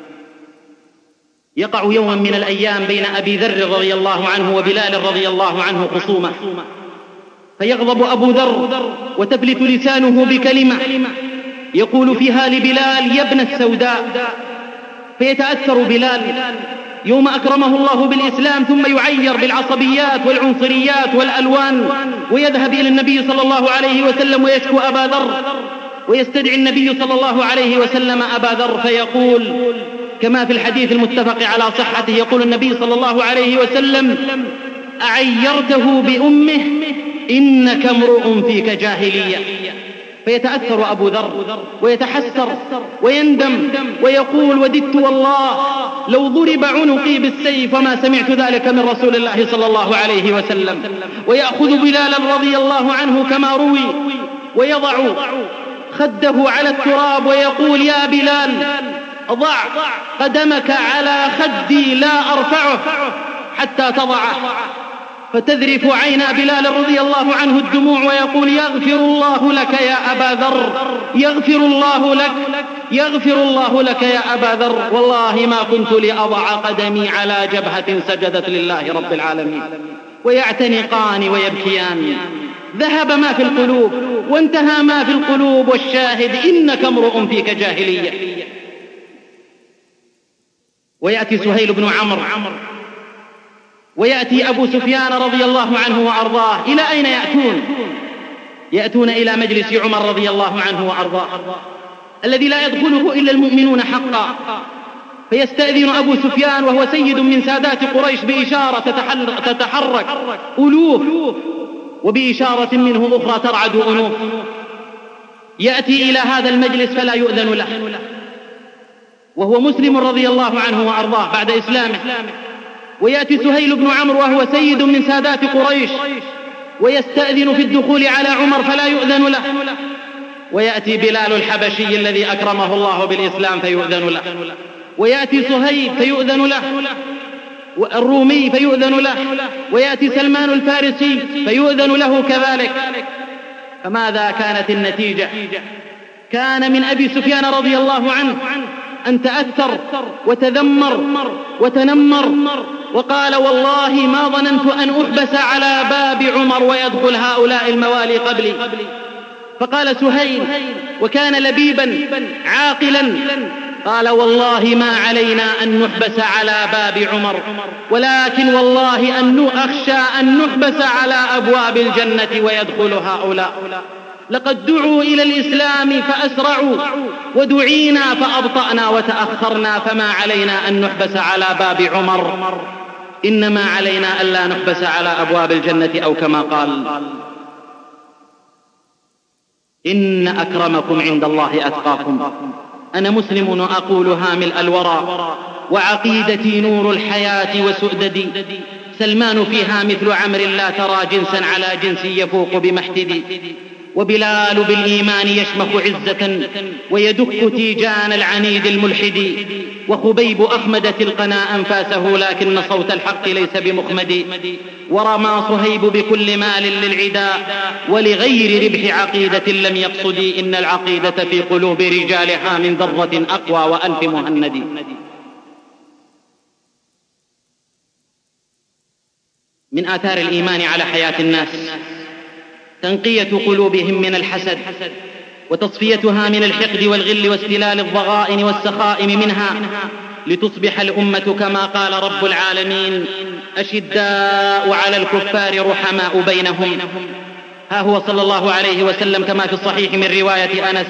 يقع يوما من الأيام بين أبي ذر رضي الله عنه وبلال رضي الله عنه خصومة، فيغضب أبو ذر وتفلت لسانه بكلمة يقول فيها لبلال: يا ابن السوداء. فيتأثر بلال يوم أكرمه الله بالإسلام، ثم يعير بالعصبيات والعنصريات والألوان، ويذهب إلى النبي صلى الله عليه وسلم ويشكو أبا ذر، ويستدعي النبي صلى الله عليه وسلم أبا ذر فيقول كما في الحديث المتفق على صحته، يقول النبي صلى الله عليه وسلم: أعيرته بأمه إنك امرؤ فيك جاهلية. فيتأثر أبو ذر ويتحسر ويندم ويقول: وددت والله لو ضرب عنقي بالسيف وما سمعت ذلك من رسول الله صلى الله عليه وسلم. ويأخذ بلالا رضي الله عنه كما روي ويضع خده على التراب ويقول: يا بلال، ضع قدمك على خدي لا أرفعه حتى تضعه. فتذرف عين بلال رضي الله عنه الدموع ويقول: يغفر الله لك يا أبا ذر، يغفر الله لك، يغفر الله لك يا أبا ذر، والله ما كنت لأضع قدمي على جبهة سجدت لله رب العالمين. ويعتنقان ويبكيان. ذهب ما في القلوب وانتهى ما في القلوب، والشاهد إنك امرؤ فيك جاهلية. ويأتي سهيل بن عمرو ويأتي أبو سفيان رضي الله عنه وأرضاه. إلى أين يأتون؟ يأتون إلى مجلس عمر رضي الله عنه وأرضاه الذي لا يدخله إلا المؤمنون حقا. فيستأذن أبو سفيان وهو سيد من سادات قريش بإشارة تتحرك ألوف، وبإشارة منه أخرى ترعد أنوف. يأتي إلى هذا المجلس فلا يؤذن له، وهو مسلم رضي الله عنه وأرضاه بعد إسلامه. ويأتي سهيل بن عمرو وهو سيد من سادات قريش ويستأذن في الدخول على عمر فلا يؤذن له. ويأتي بلال الحبشي الذي أكرمه الله بالإسلام فيؤذن له. ويأتي صهيب فيؤذن له، والرومي فيؤذن له، ويأتي سلمان الفارسي فيؤذن له كذلك. فماذا كانت النتيجة؟ كان من أبي سفيان رضي الله عنه أن تأثر وتذمر وتنمر وقال: والله ما ظننت أن أحبس على باب عمر ويدخل هؤلاء الموالي قبلي. فقال سهيل وكان لبيبا عاقلا، قال: والله ما علينا أن نحبس على باب عمر، ولكن والله أن أخشى أن نحبس على أبواب الجنة ويدخل هؤلاء. لقد دعوا إلى الإسلام فأسرعوا، ودعينا فأبطأنا وتأخرنا، فما علينا أن نحبس على باب عمر، إنما علينا ألا نحبس على أبواب الجنة، أو كما قال: إن أكرمكم عند الله أتقاكم. أنا مسلم أقولها ملء الورى، وعقيدتي نور الحياة وسؤددي. سلمان فيها مثل عمرو لا ترى جنسا على جنس يفوق بمحتدي. وبلال بالإيمان يشمخ عزة ويدك تيجان العنيد الملحد. وخبيب أخمدت القنا أنفاسه لكن صوت الحق ليس بمخمد. ورمى صهيب بكل مال للعداء ولغير ربح عقيدة لم يقصد. إن العقيدة في قلوب رجالها من ذرة أقوى وألف مهند. من آثار الإيمان على حياة الناس تنقية قلوبهم من الحسد وتصفيتها من الحقد والغل واستلال الضغائن والسخائم منها، لتصبح الأمة كما قال رب العالمين: أشداء على الكفار رحماء بينهم. ها هو صلى الله عليه وسلم كما في الصحيح من رواية أنس،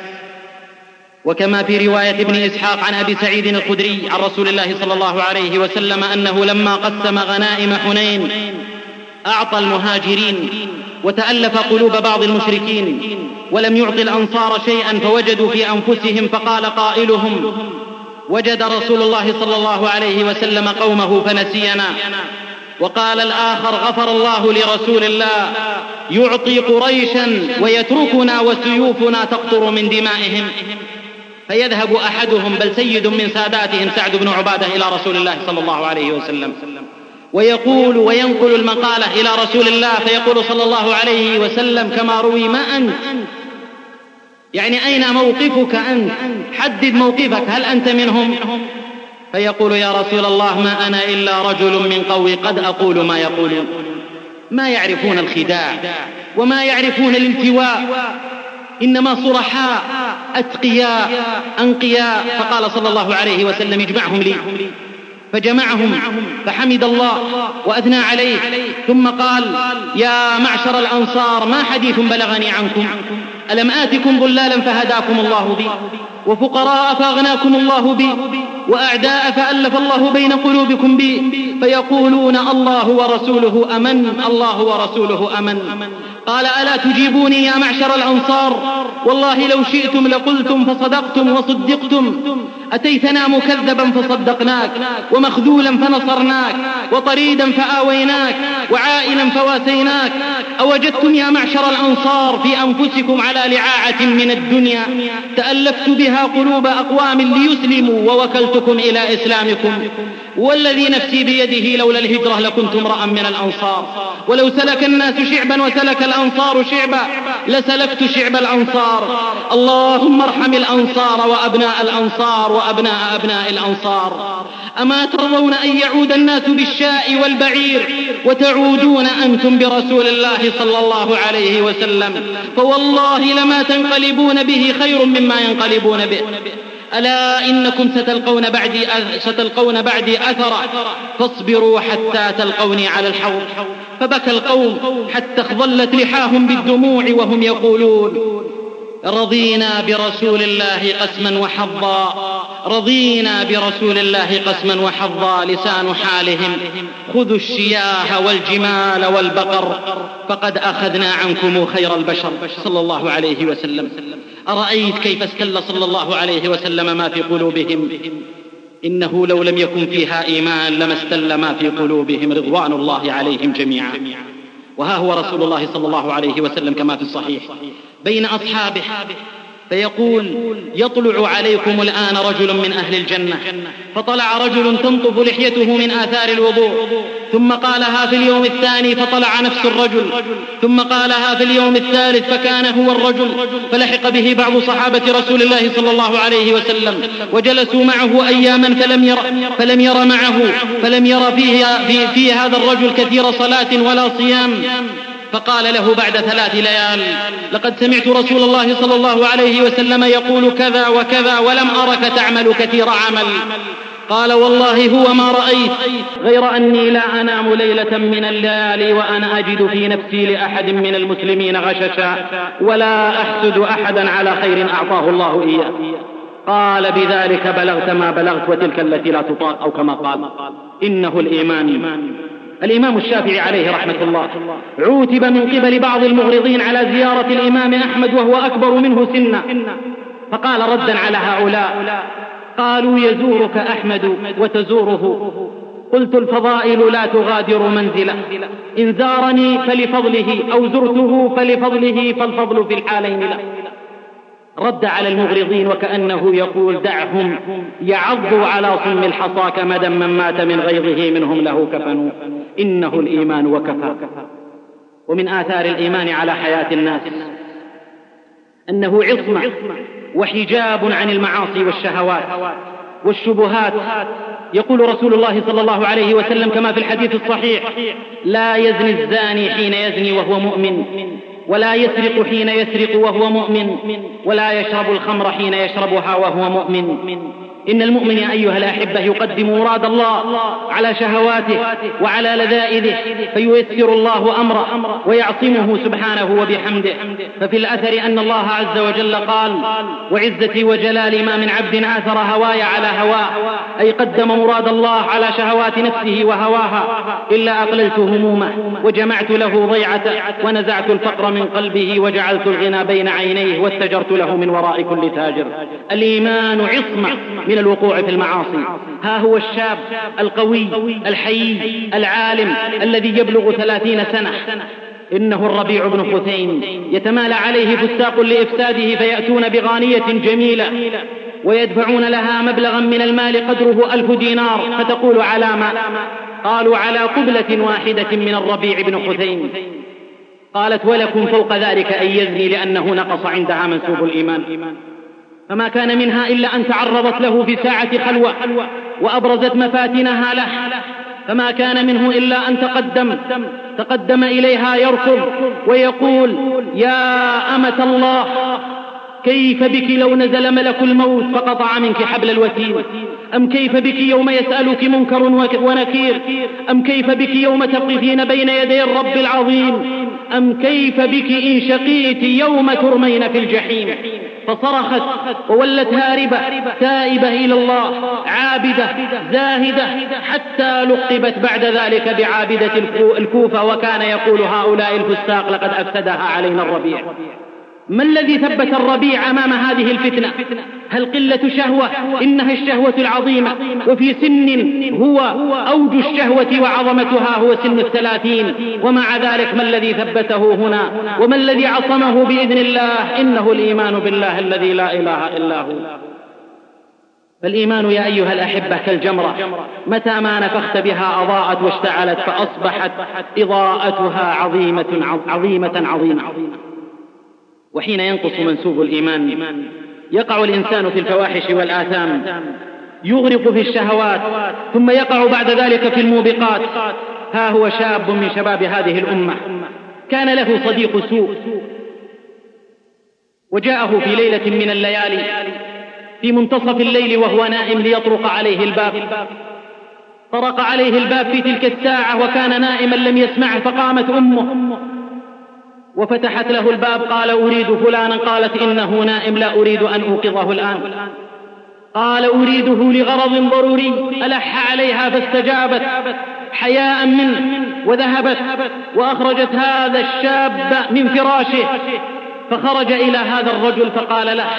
وكما في رواية ابن إسحاق عن أبي سعيد الخدري عن رسول الله صلى الله عليه وسلم أنه لما قسم غنائم حنين أعطى المهاجرين وتألف قلوب بعض المشركين، ولم يعط الأنصار شيئا فوجدوا في أنفسهم، فقال قائلهم: وجد رسول الله صلى الله عليه وسلم قومه فنسينا. وقال الآخر: غفر الله لرسول الله يعطي قريشا ويتركنا وسيوفنا تقطر من دمائهم. فيذهب أحدهم بل سيد من ساداتهم سعد بن عبادة إلى رسول الله صلى الله عليه وسلم ويقول وينقل المقالة إلى رسول الله، فيقول صلى الله عليه وسلم كما روي: ما أنت؟ يعني أين موقفك أنت؟ حدد موقفك، هل أنت منهم؟ فيقول: يا رسول الله ما أنا إلا رجل من قوي قد أقول ما يقولون. ما يعرفون الخداع وما يعرفون الالتواء، إنما صرحاء أتقياء أنقياء. فقال صلى الله عليه وسلم: اجمعهم لي. فجمعهم فحمد الله وأثنى عليه، ثم قال: يا معشر الأنصار ما حديث بلغني عنكم؟ ألم آتكم ضلالا فهداكم الله بي، وفقراء فأغناكم الله بي، وأعداء فألف الله بين قلوبكم بي؟ فيقولون: الله ورسوله أمن، الله ورسوله أمن. قال: ألا تجيبوني يا معشر الأنصار؟ والله لو شئتم لقلتم فصدقتم وصدقتم. أتيتنا مكذبا فصدقناك، ومخذولا فنصرناك، وطريدا فآويناك، وعائلا فواسيناك. أوجدتم يا معشر الأنصار في أنفسكم على لعاعة من الدنيا تألفت بها قلوب أقوام ليسلموا ووكلتكم إلى إسلامكم؟ والذي نفسي بيده لولا الهجرة لكنت امرأ من الأنصار، ولو سلك الناس شعبا وسلك الأنصار شعبا لسلكت شعب الأنصار. اللهم ارحم الأنصار وأبناء الأنصار وأبناء أبناء الأنصار. أما ترضون أن يعود الناس بالشاء والبعير وتعودون أنتم برسول الله صلى الله عليه وسلم؟ فوالله لما تنقلبون به خير مما ينقلبون به. ألا إنكم ستلقون بعدي ستلقون بعدي أثرا، فاصبروا حتى تلقوني على الحوض. فبكى القوم حتى اخضلت لحاهم بالدموع وهم يقولون: رضينا برسول الله قسما وحظا، رضينا برسول الله قسما وحظا. لسان حالهم: خذوا الشياه والجمال والبقر فقد أخذنا عنكم خير البشر. صلى الله عليه وسلم. أرأيت كيف استل صلى الله عليه وسلم ما في قلوبهم؟ إنه لو لم يكن فيها إيمان لما استل ما في قلوبهم، رضوان الله عليهم جميعا. وها هو رسول الله صلى الله عليه وسلم كما في الصحيح بين أصحابه فيقول: يطلع عليكم الآن رجل من أهل الجنة. فطلع رجل تنطف لحيته من آثار الوضوء، ثم قالها في اليوم الثاني فطلع نفس الرجل، ثم قالها في اليوم الثالث فكان هو الرجل. فلحق به بعض صحابة رسول الله صلى الله عليه وسلم وجلسوا معه أياما فلم ير, فلم ير معه فلم ير فيه, في, في هذا الرجل كثير صلاة ولا صيام. فقال له بعد ثلاث ليال: لقد سمعت رسول الله صلى الله عليه وسلم يقول كذا وكذا ولم أرك تعمل كثير عمل. قال: والله هو ما رأيت، غير أني لا أنام ليلة من الليالي وأنا أجد في نفسي لأحد من المسلمين غششا، ولا أحسد أحدا على خير أعطاه الله إياه. قال: بذلك بلغت ما بلغت وتلك التي لا تطاق، أو كما قال. إنه الإيمان. الإمام الشافعي عليه رحمة الله عوتب من قبل بعض المغرضين على زيارة الإمام أحمد وهو أكبر منه سنا، فقال ردا على هؤلاء: قالوا: يزورك أحمد وتزوره. قلت: الفضائل لا تغادر منزله، إن زارني فلفضله، أو زرته فلفضله، فالفضل في الحالين له. رد على المغرضين وكأنه يقول: دعهم يعضوا على صم الحصى كمدا من مات من غيظه منهم له كفن. إنه الإيمان وكفى. ومن آثار الإيمان على حياة الناس أنه عصمة وحجاب عن المعاصي والشهوات والشبهات. يقول رسول الله صلى الله عليه وسلم كما في الحديث الصحيح: لا يزني الزاني حين يزني وهو مؤمن، ولا يسرق حين يسرق وهو مؤمن، ولا يشرب الخمر حين يشربها وهو مؤمن. إن المؤمن يا أيها الأحبة يقدم مراد الله على شهواته وعلى لذائذه، فييسر الله أمره ويعصمه سبحانه وبحمده. ففي الأثر أن الله عز وجل قال: وعزتي وجلالي ما من عبد آثر هواي على هواه، أي قدم مراد الله على شهوات نفسه وهواها، إلا أقللت همومه وجمعت له ضيعته ونزعت الفقر من قلبه وجعلت الغنى بين عينيه واتجرت له من وراء كل تاجر. الإيمان عصمة من الوقوع في المعاصي. ها هو الشاب القوي الحيي العالم الذي يبلغ ثلاثين سنة، إنه الربيع بن حثين، يتمالى عليه فساق لإفساده فيأتون بغانية جميلة ويدفعون لها مبلغا من المال قدره ألف دينار، فتقول: على ما؟ قالوا: على قبلة واحدة من الربيع بن حثين. قالت: ولكم فوق ذلك أن يزني، لأنه نقص عندها منسوب الإيمان. فما كان منها إلا أن تعرضت له في ساعة خلوة وأبرزت مفاتنها له، فما كان منه إلا أن تقدم تقدم إليها يركض ويقول: يا أمة الله، كيف بك لو نزل ملك الموت فقطع منك حبل الوتين؟ أم كيف بك يوم يسألك منكر ونكير؟ أم كيف بك يوم تقفين بين يدي الرب العظيم؟ أم كيف بك إن شقيت يوم ترمين في الجحيم؟ فصرخت وولت هاربة تائبة إلى الله، عابدة زاهدة، حتى لقبت بعد ذلك بعابدة الكوفة. وكان يقول هؤلاء الفساق: لقد أفسدها علينا الربيع. ما الذي ثبت الربيع أمام هذه الفتنة؟ هل قلة شهوة؟ إنها الشهوة العظيمة، وفي سن هو أوج الشهوة وعظمتها هو سن الثلاثين، ومع ذلك ما الذي ثبته هنا؟ وما الذي عصمه بإذن الله؟ إنه الإيمان بالله الذي لا إله إلا هو. فالإيمان يا أيها الأحبة كالجمرة، متى ما نفخت بها أضاءت واشتعلت، فأصبحت إضاءتها عظيمة عظيمة عظيمة. وحين ينقص منسوب الإيمان يقع الإنسان في الفواحش والآثام، يغرق في الشهوات، ثم يقع بعد ذلك في الموبقات. ها هو شاب من شباب هذه الأمة كان له صديق سوء، وجاءه في ليلة من الليالي في منتصف الليل وهو نائم ليطرق عليه الباب. طرق عليه الباب في تلك الساعة وكان نائما لم يسمعه، فقامت أمه وفتحت له الباب. قال: أريد فلانا. قالت: إنه نائم، لا أريد أن أوقظه الآن. قال: أريده لغرض ضروري. ألح عليها فاستجابت حياء منه، وذهبت وأخرجت هذا الشاب من فراشه، فخرج إلى هذا الرجل فقال له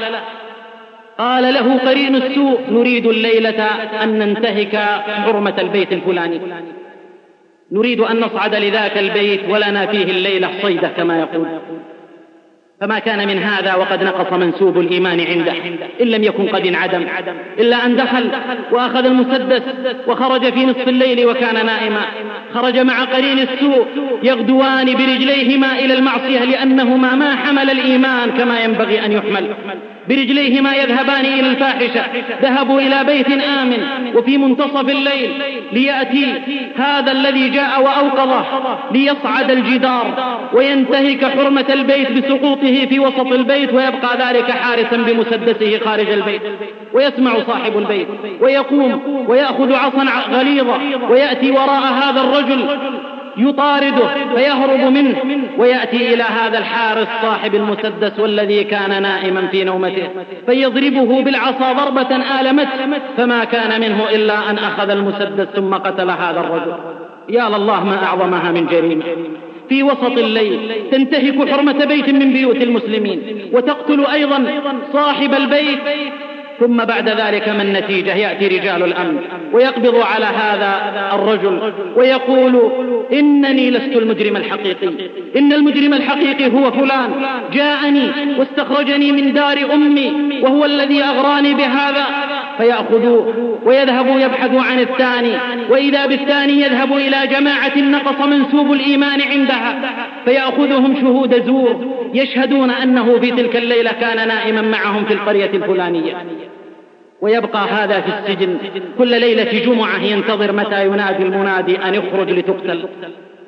قال له قرين السوء: نريد الليلة أن ننتهك حرمة البيت الفلاني، نريد أن نصعد لذاك البيت ولنا فيه الليلة صيدة كما يقول. فما كان من هذا وقد نقص منسوب الإيمان عنده، إن لم يكن قد انعدم، إلا أن دخل وأخذ المسدس وخرج في نصف الليل وكان نائما. خرج مع قرين السوء يغدوان برجليهما إلى المعصية، لأنهما ما حمل الإيمان كما ينبغي أن يحمل. برجليهما يذهبان إلى الفاحشة. ذهبوا إلى بيت آمن وفي منتصف الليل ليأتي هذا الذي جاء وأوقظه ليصعد الجدار وينتهك حرمة البيت بسقوطه في وسط البيت، ويبقى ذلك حارسا بمسدسه خارج البيت. ويسمع صاحب البيت ويقوم ويأخذ عصا غليظة ويأتي وراء هذا الرجل يطارده فيهرب منه، ويأتي إلى هذا الحارس صاحب المسدس والذي كان نائما في نومته فيضربه بالعصا ضربة آلمته، فما كان منه إلا أن أخذ المسدس ثم قتل هذا الرجل. يا لله ما أعظمها من جريمة! في وسط الليل تنتهك حرمة بيت من بيوت المسلمين وتقتل أيضا صاحب البيت، ثم بعد ذلك ما النتيجة؟ يأتي رجال الأمن ويقبض على هذا الرجل ويقول: إنني لست المجرم الحقيقي، إن المجرم الحقيقي هو فلان، جاءني واستخرجني من دار أمي وهو الذي أغراني بهذا. فيأخذوه ويذهبوا يبحثوا عن الثاني، وإذا بالثاني يذهب إلى جماعة نقص منسوب الإيمان عندها فيأخذهم شهود زور يشهدون أنه في تلك الليلة كان نائما معهم في القرية الفلانية. ويبقى هذا في السجن كل ليلة جمعة ينتظر متى ينادي المنادي أن يخرج لتقتل.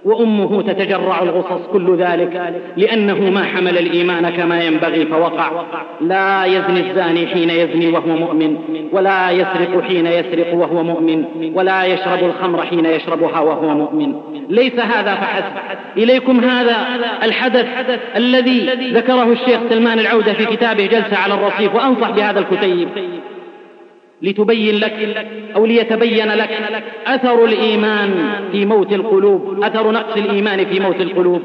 وأمه تتجرع الغصص، كل ذلك لأنه ما حمل الإيمان كما ينبغي فوقع. لا يزني الزاني حين يزني وهو مؤمن، ولا يسرق حين يسرق وهو مؤمن، ولا يشرب الخمر حين يشربها وهو مؤمن. ليس هذا فحسب، إليكم هذا الحدث الذي ذكره الشيخ سلمان العودة في كتابه جلسة على الرصيف، وأنصح بهذا الكتيب لتبين لك أو ليتبين لك أثر الإيمان في موت القلوب، أثر نقص الإيمان في موت القلوب.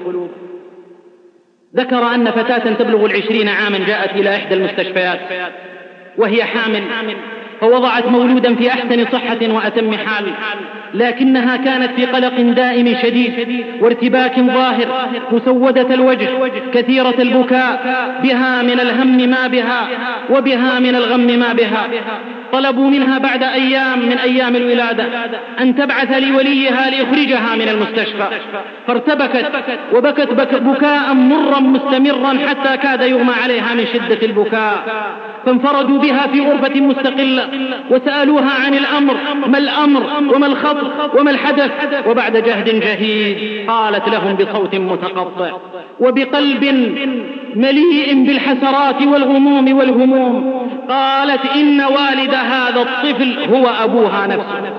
ذكر أن فتاة تبلغ العشرين عاما جاءت إلى إحدى المستشفيات وهي حامل، فوضعت مولودا في أحسن صحة وأتم حال، لكنها كانت في قلق دائم شديد وارتباك ظاهر، مسودة الوجه، كثيرة البكاء، بها من الهم ما بها وبها من الغم ما بها. طلبوا منها بعد أيام من أيام الولادة أن تبعث لوليها ليخرجها من المستشفى، فارتبكت وبكت بكاء مرا مستمرا حتى كاد يغمى عليها من شدة البكاء. فانفردوا بها في غرفة مستقلة وسألوها عن الأمر، ما الأمر وما الخطر وما الحدث، وبعد جهد جهيد قالت لهم بصوت متقطع وبقلب مليء بالحسرات والغموم والهموم، قالت: إن والد هذا الطفل هو أبوها نفسه.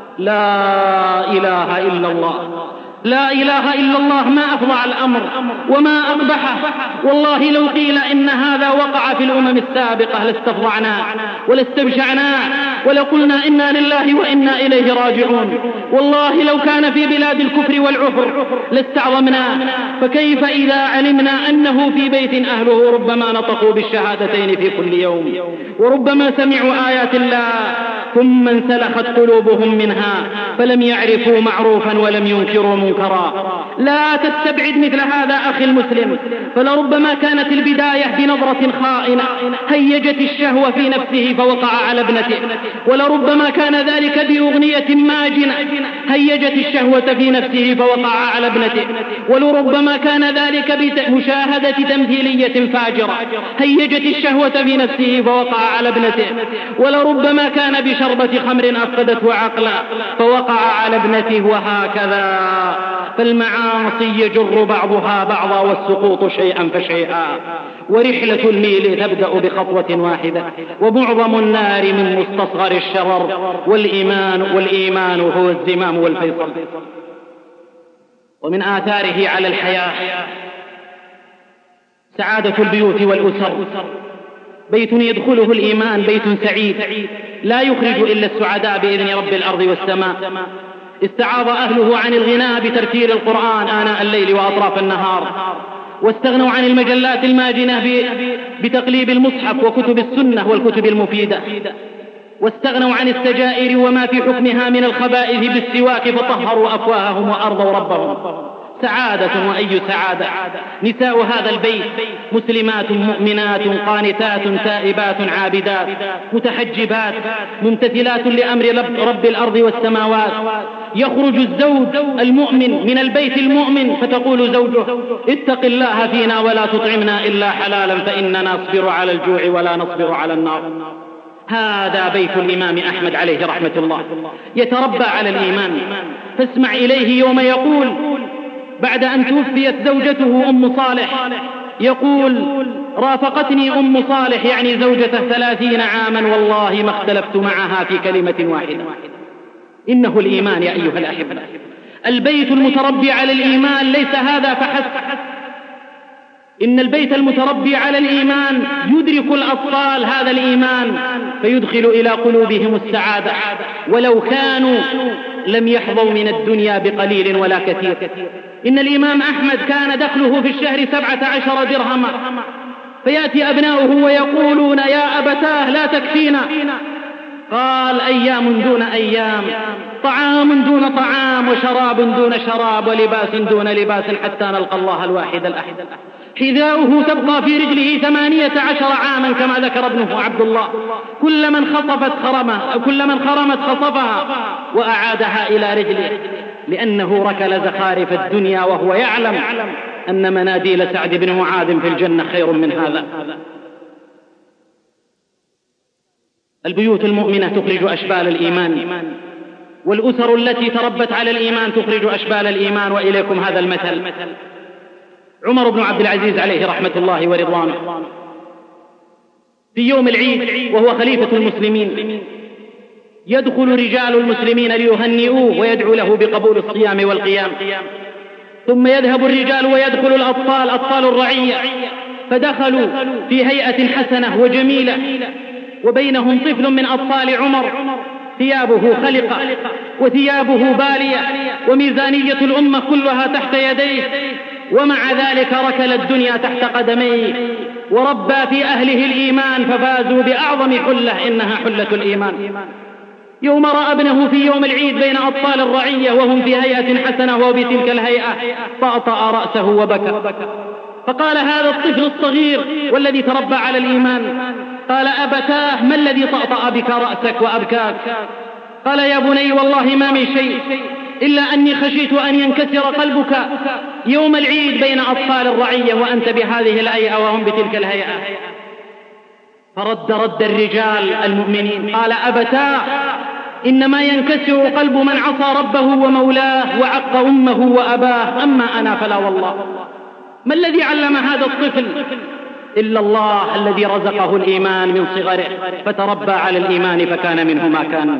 لا إله إلا الله، لا إله إلا الله. ما أفظع الأمر وما أقبحه. والله لو قيل إن هذا وقع في الأمم السابقة لاستفضعنا ولاستبشعنا ولقلنا إنا لله وإنا إليه راجعون. والله لو كان في بلاد الكفر والعفر لاستعظمنا، فكيف إذا علمنا أنه في بيت أهله ربما نطقوا بالشهادتين في كل يوم، وربما سمعوا آيات الله ثم انسلخت قلوبهم منها فلم يعرفوا معروفا ولم ينكروا منكرا. لا تستبعد مثل هذا أخي المسلم، فلربما كانت البداية بنظرة خائنة هيجت الشهوة في نفسه فوقع على ابنته، ولربما كان ذلك بأغنية ماجنة هيجت الشهوة في نفسه فوقع على ابنته، ولربما كان ذلك بمشاهدة تمثيلية فاجرة هيجت الشهوة في نفسه فوقع على ابنته، ولربما كان بشربة خمر أفقدته عقلا فوقع على ابنته، وهكذا. فالمعاصي يجر بعضها بعضا والسقوط شيئا فشيئا، ورحلة الميل تبدأ بخطوة واحدة، ومعظم النار من مستصغر الشرر، والإيمان, والإيمان هو الزمام والفيصل. ومن آثاره على الحياة سعادة البيوت والأسر. بيت يدخله الإيمان بيت سعيد لا يخرج إلا السعداء بإذن رب الأرض والسماء. استعاض أهله عن الغناء بترتيل القرآن آناء الليل وأطراف النهار، واستغنوا عن المجلات الماجنة بتقليب المصحف وكتب السنة والكتب المفيدة، واستغنوا عن السجائر وما في حكمها من الخبائث بالسواك فطهروا أفواههم وأرضوا ربهم. سعادة وأي سعادة. نساء هذا البيت مسلمات مؤمنات قانتات تائبات عابدات متحجبات ممتثلات لأمر رب الأرض والسماوات. يخرج الزوج المؤمن من البيت المؤمن فتقول زوجه: اتق الله فينا ولا تطعمنا إلا حلالا فإننا نصبر على الجوع ولا نصبر على النار. هذا بيت الإمام أحمد عليه رحمة الله، يتربى على الإيمان. فاسمع إليه يوم يقول بعد أن توفيت زوجته أم صالح، يقول: رافقتني أم صالح يعني زوجته ثلاثين عاما والله ما اختلفت معها في كلمة واحدة. إنه الإيمان يا أيها الأحبة. البيت المتربي على الإيمان ليس هذا فحسب، إن البيت المتربي على الإيمان يدرك الأطفال هذا الإيمان فيدخل إلى قلوبهم السعادة، ولو كانوا لم يحظوا من الدنيا بقليل ولا كثير. إن الإمام أحمد كان دخله في الشهر سبعة عشر درهما، فيأتي أبناؤه ويقولون: يا أبتاه لا تكفينا. قال: أيام دون أيام، طعام دون طعام، وشراب دون شراب، ولباس دون لباس، حتى نلقى الله الواحد الأحد. حذاؤه تبقى في رجله ثمانية عشر عاما كما ذكر ابنه عبد الله، كل من خطفت خرمه كل من خرمت خطفها وأعادها إلى رجله، لأنه ركل زخارف الدنيا وهو يعلم أن مناديل سعد بن معاذ في الجنة خير من هذا. البيوت المؤمنة تخرج أشبال الإيمان، والأسر التي تربت على الإيمان تخرج أشبال الإيمان. وإليكم هذا المثل: عمر بن عبد العزيز عليه رحمة الله ورضوانه في يوم العيد وهو خليفة المسلمين يدخل رجال المسلمين ليهنئوه ويدعو له بقبول الصيام والقيام، ثم يذهب الرجال ويدخل الأطفال أطفال الرعية، فدخلوا في هيئة حسنة وجميلة، وبينهم طفل من أطفال عمر ثيابه خلقة وثيابه بالية وميزانية الأمة كلها تحت يديه، ومع ذلك ركل الدنيا تحت قدميه وربى في أهله الإيمان ففازوا بأعظم حلة إنها حلة الإيمان. يوم رأى ابنه في يوم العيد بين أطفال الرعية وهم في هيئة حسنة وهو بتلك الهيئة طأطأ رأسه وبكى، فقال: هذا الطفل الصغير والذي تربى على الإيمان. قال: أبتاه، ما الذي طأطأ بك رأسك وأبكاك؟ قال: يا بني والله ما من شيء إلا أني خشيت أن ينكسر قلبك يوم العيد بين أطفال الرعية وأنت بهذه الهيئة وهم بتلك الهيئة. فرد رد الرجال المؤمنين قال: أبتاه، إنما ينكسر قلب من عصى ربه ومولاه وعق أمه وأباه، أما أنا فلا والله. ما الذي علم هذا الطفل إلا الله الذي رزقه الإيمان من صغره فتربى على الإيمان فكان منه ما كان.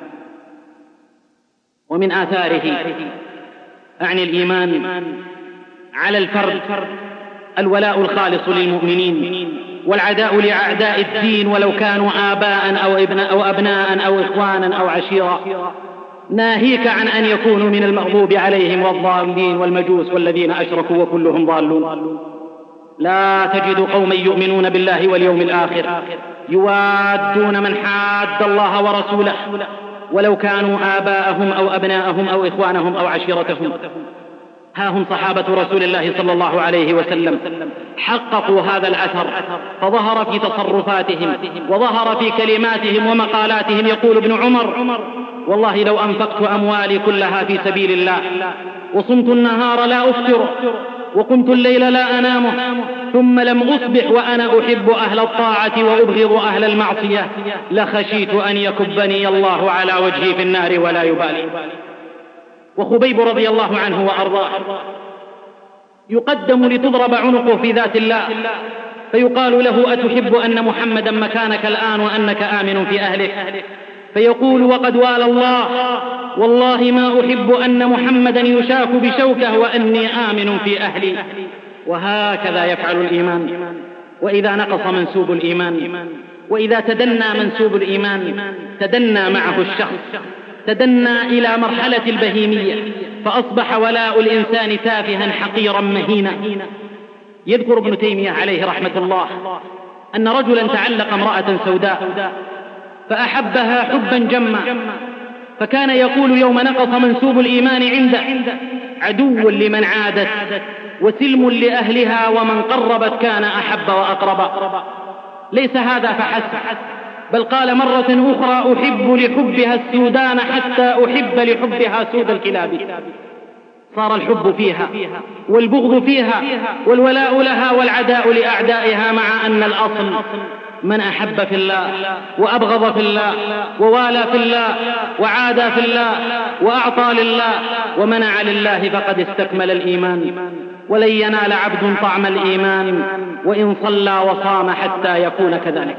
ومن آثاره أعني الإيمان على الفرد الولاء الخالص للمؤمنين والعداء لأعداء الدين ولو كانوا آباء أو, ابن أو أبناء أو إخوانا أو عشيرا، ناهيك عن أن يكونوا من المغضوب عليهم والضالين والمجوس والذين أشركوا وكلهم ضالون. لا تجد قوما يؤمنون بالله واليوم الآخر يوادون من حاد الله ورسوله ولو كانوا آباءهم أو أبناءهم أو إخوانهم أو عشيرتهم. ها هم صحابة رسول الله صلى الله عليه وسلم حققوا هذا الأثر، فظهر في تصرفاتهم وظهر في كلماتهم ومقالاتهم. يقول ابن عمر: والله لو أنفقت أموالي كلها في سبيل الله وصمت النهار لا أفطر وقمت الليل لا أنام ثم لم أصبح وأنا أحب أهل الطاعة وأبغض أهل المعصية لخشيت أن يكبني الله على وجهي في النار ولا يبالي. وخبيب رضي الله عنه وأرضاه يقدم لتضرب عنقه في ذات الله فيقال له: أتحب أن محمدا مكانك الآن وأنك آمن في أهلك؟ فيقول: وقد والى الله، والله ما أحب أن محمدا يشاك بشوكه وأني آمن في أهلي. وهكذا يفعل الإيمان. وإذا نقص منسوب الإيمان وإذا تدنى منسوب الإيمان تدنى معه الشخص، تدنى إلى مرحلة البهيمية فأصبح ولاء الإنسان تافها حقيرا مهينا. يذكر ابن تيمية عليه رحمة الله أن رجلا تعلق امرأة سوداء فأحبها حبا جما، فكان يقول يوم نقص منسوب الإيمان عنده: عدو لمن عادت وسلم لأهلها ومن قربت كان أحب وأقرب. ليس هذا فحسب، بل قال مرة أخرى: أحب لحبها السودان حتى أحب لحبها سود الكلاب. صار الحب فيها والبغض فيها والولاء لها والعداء لأعدائها، مع أن الأصل من أحب في الله وأبغض في الله ووالى في الله وعادى في الله وأعطى لله ومنع لله فقد استكمل الإيمان. ولن ينال عبد طعم الإيمان وإن صلى وصام حتى يكون كذلك.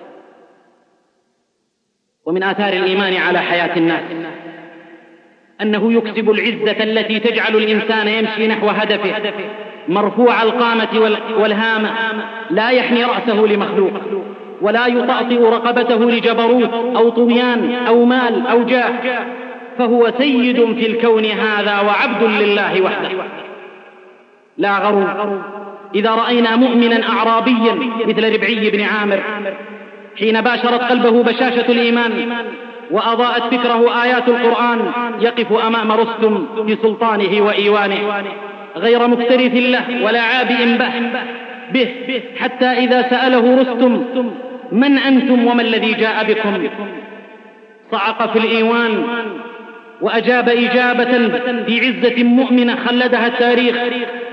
ومن آثار الإيمان على حياة الناس أنه يكسب العزة التي تجعل الإنسان يمشي نحو هدفه مرفوع القامة والهامة، لا يحني رأسه لمخلوق ولا يطأطئ رقبته لجبروت أو طغيان أو مال أو جاه، فهو سيد في الكون هذا وعبد لله وحده. لا غرور إذا رأينا مؤمنا أعرابيا مثل ربعي بن عامر حين باشرت قلبه بشاشة الإيمان وأضاءت فكره آيات القرآن يقف أمام رستم بسلطانه وإيوانه غير مكترث له ولا عابئ به، حتى إذا سأله رستم: من أنتم وما الذي جاء بكم؟ صعق في الإيوان وأجاب إجابة في عزة مؤمنة خلدها التاريخ: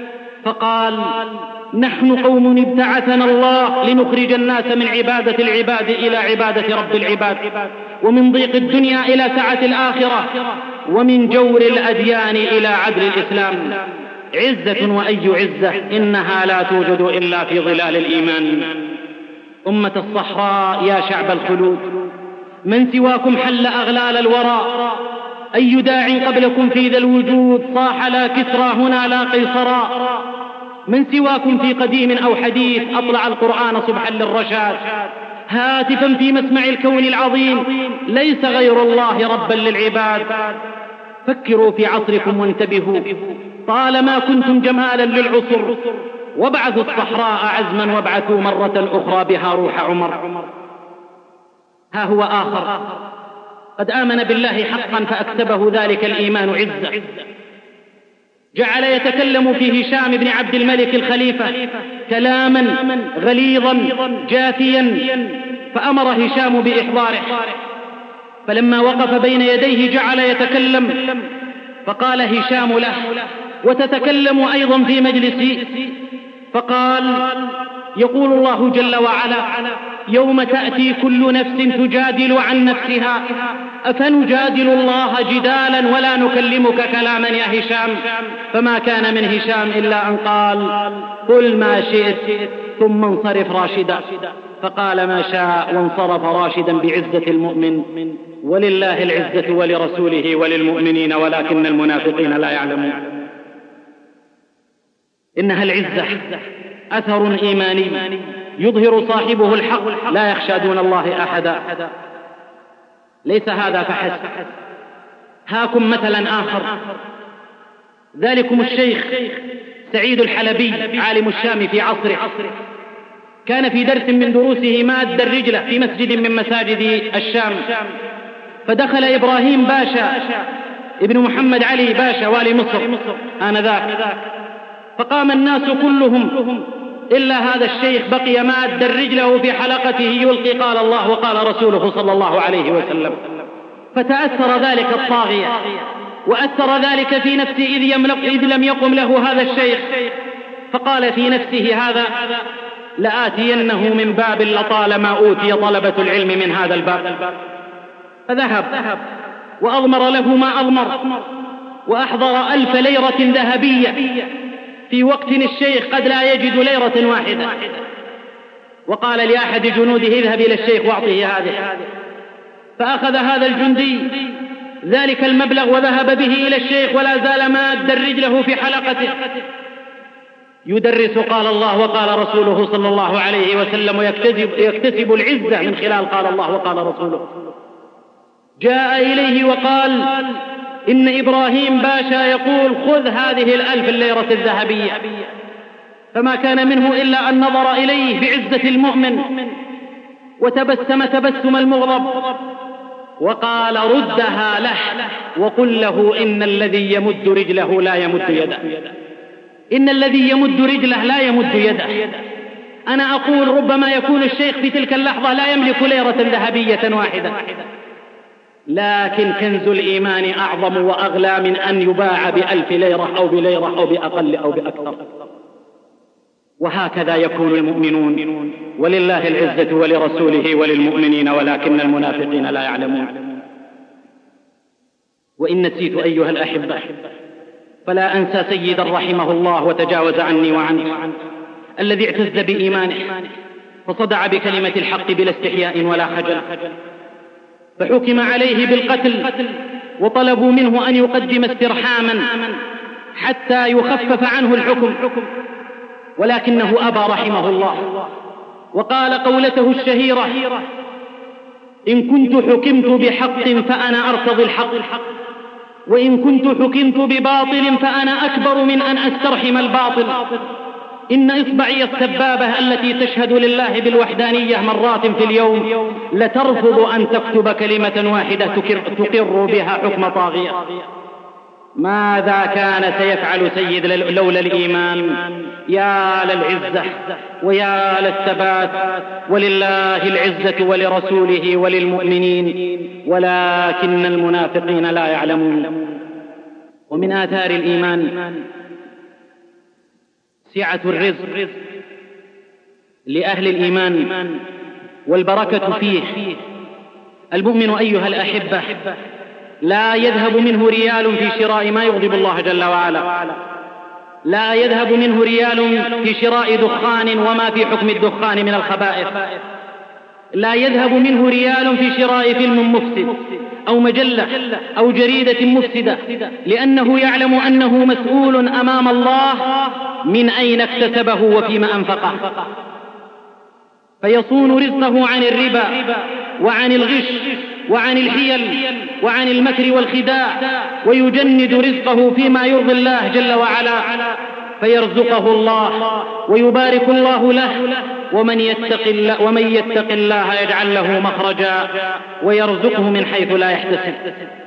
فقال: نحن قوم ابتعثنا الله لنخرج الناس من عبادة العباد إلى عبادة رب العباد، ومن ضيق الدنيا إلى سعة الآخرة، ومن جور الأديان إلى عدل الإسلام. عزة وأي عزة إنها لا توجد إلا في ظلال الإيمان. أمة الصحراء يا شعب الخلود، من سواكم حل أغلال الورى؟ أي داع قبلكم في ذا الوجود صاح لا كسرى هنا لا قيصرا؟ من سواكم في قديم أو حديث أطلع القرآن صبحا للرشاد، هاتفا في مسمع الكون العظيم ليس غير الله ربا للعباد. فكروا في عصركم وانتبهوا، طالما كنتم جمالا للعصر، وابعثوا الصحراء عزما وابعثوا مرة أخرى بها روح عمر. ها هو آخر قد آمن بالله حقا فأكسبه ذلك الإيمان عزة، جعل يتكلم في هشام بن عبد الملك الخليفة كلاما غليظا جافيا، فأمر هشام بإحضاره، فلما وقف بين يديه جعل يتكلم، فقال هشام له: وتتكلم أيضا في مجلسي؟ فقال: يقول الله جل وعلا: يوم تأتي كل نفس تجادل عن نفسها، أفنجادل الله جدالا ولا نكلمك كلاما يا هشام؟ فما كان من هشام إلا أن قال: قل ما شئت ثم انصرف راشدا. فقال ما شاء وانصرف راشدا بعزة المؤمن. ولله العزة ولرسوله وللمؤمنين ولكن المنافقين لا يعلمون. إنها العزة أثر إيماني يظهر صاحبه الحق، لا يخشى دون الله أحدا. ليس هذا فحسب، هاكم مثلا آخر، ذلكم الشيخ سعيد الحلبي عالم الشام في عصره، كان في درس من دروسه ماد الرجلة في مسجد من مساجد الشام، فدخل إبراهيم باشا ابن محمد علي باشا والي مصر آنذاك، فقام الناس كلهم إلا هذا الشيخ بقي ماد رجله في حلقته يلقي قال الله وقال رسوله صلى الله عليه وسلم. فتأثر ذلك الطاغية وأثر ذلك في نفسه إذ لم يقم له هذا الشيخ، فقال في نفسه: هذا لآتينه من باب لطالما أوتي طلبة العلم من هذا الباب. فذهب وأضمر له ما أضمر، وأحضر ألف ليرة ذهبية في وقت الشيخ قد لا يجد ليرة واحدة، وقال لأحد جنوده: اذهب إلى الشيخ واعطيه هذه. فأخذ هذا الجندي ذلك المبلغ وذهب به إلى الشيخ، ولا زال ماد رجله في حلقته يدرس قال الله وقال رسوله صلى الله عليه وسلم، ويكتسب يكتسب العزة من خلال قال الله وقال رسوله. جاء إليه وقال: إن إبراهيم باشا يقول خذ هذه الألف الليرة الذهبية. فما كان منه إلا أن نظر إليه بعزة المؤمن وتبسم تبسم المغضب وقال: ردها له وقل له إن الذي يمد رجله لا يمد يده، إن الذي يمد رجله لا يمد يده. أنا أقول ربما يكون الشيخ في تلك اللحظة لا يملك ليرة ذهبية واحدة، لكن كنز الإيمان أعظم وأغلى من أن يباع بألف ليرة أو بليرة أو بأقل أو بأكثر. وهكذا يكون المؤمنون، ولله العزة ولرسوله وللمؤمنين ولكن المنافقين لا يعلمون. وإن نسيت أيها الأحبة فلا أنسى سيدا رحمه الله وتجاوز عني وعنه، الذي اعتز بإيمانه فصدع بكلمة الحق بلا استحياء ولا خجل، فحكم عليه بالقتل وطلبوا منه أن يقدم استرحاما حتى يخفف عنه الحكم، ولكنه أبى رحمه الله، وقال قولته الشهيرة: إن كنت حكمت بحق فأنا أرتضي الحق، وإن كنت حكمت بباطل فأنا أكبر من أن أسترحم الباطل. إن إصبعي السبابة التي تشهد لله بالوحدانية مرات في اليوم لترفض أن تكتب كلمة واحدة تقر بها حكم طاغية. ماذا كان سيفعل سيد لولا الإيمان؟ يا للعزة ويا للثبات، ولله العزة ولرسوله وللمؤمنين ولكن المنافقين لا يعلمون. ومن آثار الإيمان سعة الرزق لأهل الإيمان والبركة فيه. المؤمن أيها الأحبة لا يذهب منه ريال في شراء ما يغضب الله جل وعلا، لا يذهب منه ريال في شراء دخان وما في حكم الدخان من الخبائث، لا يذهب منه ريال في شراء فيلم مفسد أو مجلة أو جريدة مفسدة، لأنه يعلم أنه مسؤول أمام الله من أين اكتسبه وفيما أنفقه، فيصون رزقه عن الربا وعن الغش وعن الحيل وعن المكر والخداع، ويجند رزقه فيما يرضي الله جل وعلا، فيرزقه الله ويبارك الله له. ومن يتق الله, ومن يتق الله يجعل له مخرجا ويرزقه من حيث لا يحتسب.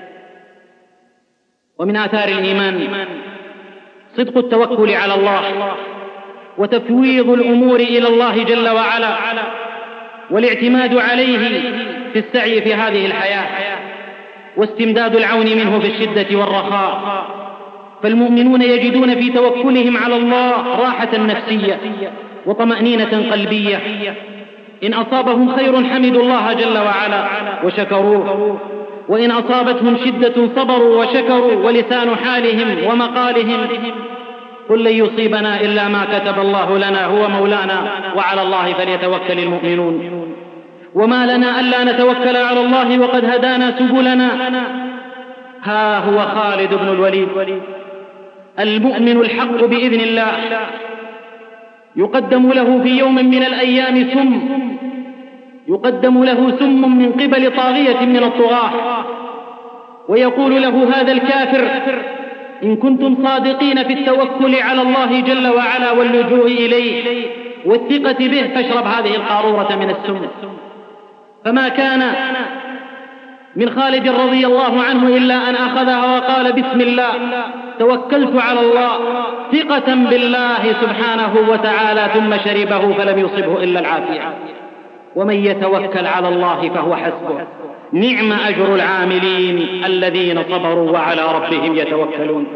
ومن آثار الإيمان صدق التوكل على الله وتفويض الأمور إلى الله جل وعلا، والاعتماد عليه في السعي في هذه الحياة، واستمداد العون منه في الشدة والرخاء. فالمؤمنون يجدون في توكلهم على الله راحة نفسية وطمأنينة قلبية. إن أصابهم خير حمدوا الله جل وعلا وشكروه، وإن أصابتهم شدة صبروا وشكروا، ولسان حالهم ومقالهم قل لن يصيبنا إلا ما كتب الله لنا هو مولانا وعلى الله فليتوكل المؤمنون. وما لنا ألا نتوكل على الله وقد هدانا سبلنا. ها هو خالد بن الوليد المؤمن الحق بإذن الله، يقدم له في يوم من الأيام سم، يقدم له سم من قبل طاغية من الطغاة، ويقول له هذا الكافر إن كنتم صادقين في التوكل على الله جل وعلا واللجوء إليه والثقة به فاشرب هذه القارورة من السم. فما كان من خالد رضي الله عنه إلا أن أخذها وقال بسم الله توكلت على الله ثقة بالله سبحانه وتعالى، ثم شربه فلم يصبه إلا العافية. ومن يتوكل على الله فهو حسبه، نعم أجر العاملين الذين صبروا وعلى ربهم يتوكلون.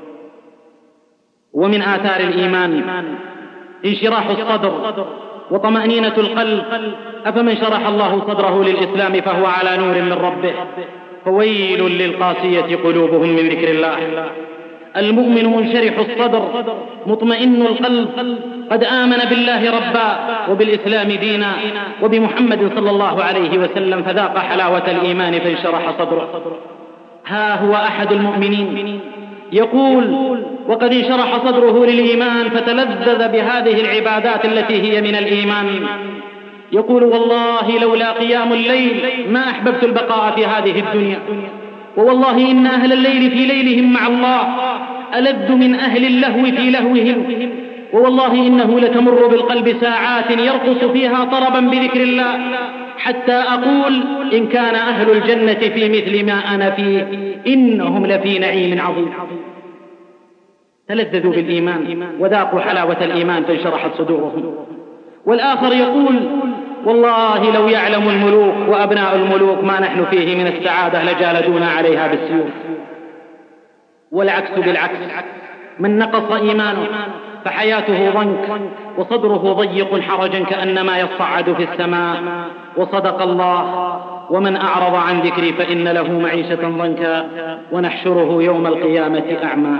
ومن آثار الإيمان انشراح الصدر وطمأنينة القلب. أفمن شرح الله صدره للإسلام فهو على نور من ربه، فويل للقاسية قلوبهم من ذكر الله. المؤمن منشرح الصدر مطمئن القلب، قد آمن بالله ربا وبالإسلام دينا وبمحمد صلى الله عليه وسلم، فذاق حلاوة الإيمان فانشرح صدره. ها هو أحد المؤمنين يقول وقد انشرح صدره للإيمان فتلذذ بهذه العبادات التي هي من الإيمان، يقول والله لولا قيام الليل ما أحببت البقاء في هذه الدنيا، ووالله إن أهل الليل في ليلهم مع الله ألذ من أهل اللهو في لهوهم، ووالله إنه لتمر بالقلب ساعات يرقص فيها طربا بذكر الله، حتى أقول إن كان أهل الجنة في مثل ما أنا فيه إنهم لفي نعيم عظيم. تلذذوا بالإيمان وذاقوا حلاوة الإيمان فانشرحت صدورهم. والآخر يقول والله لو يعلم الملوك وأبناء الملوك ما نحن فيه من السعادة لجالدونا عليها بالسيوف. والعكس بالعكس، من نقص إيمانه فحياته ضنك وصدره ضيق حرجا كأنما يصعد في السماء. وصدق الله ومن أعرض عن ذكري فإن له معيشة ضنكا ونحشره يوم القيامة أعمى.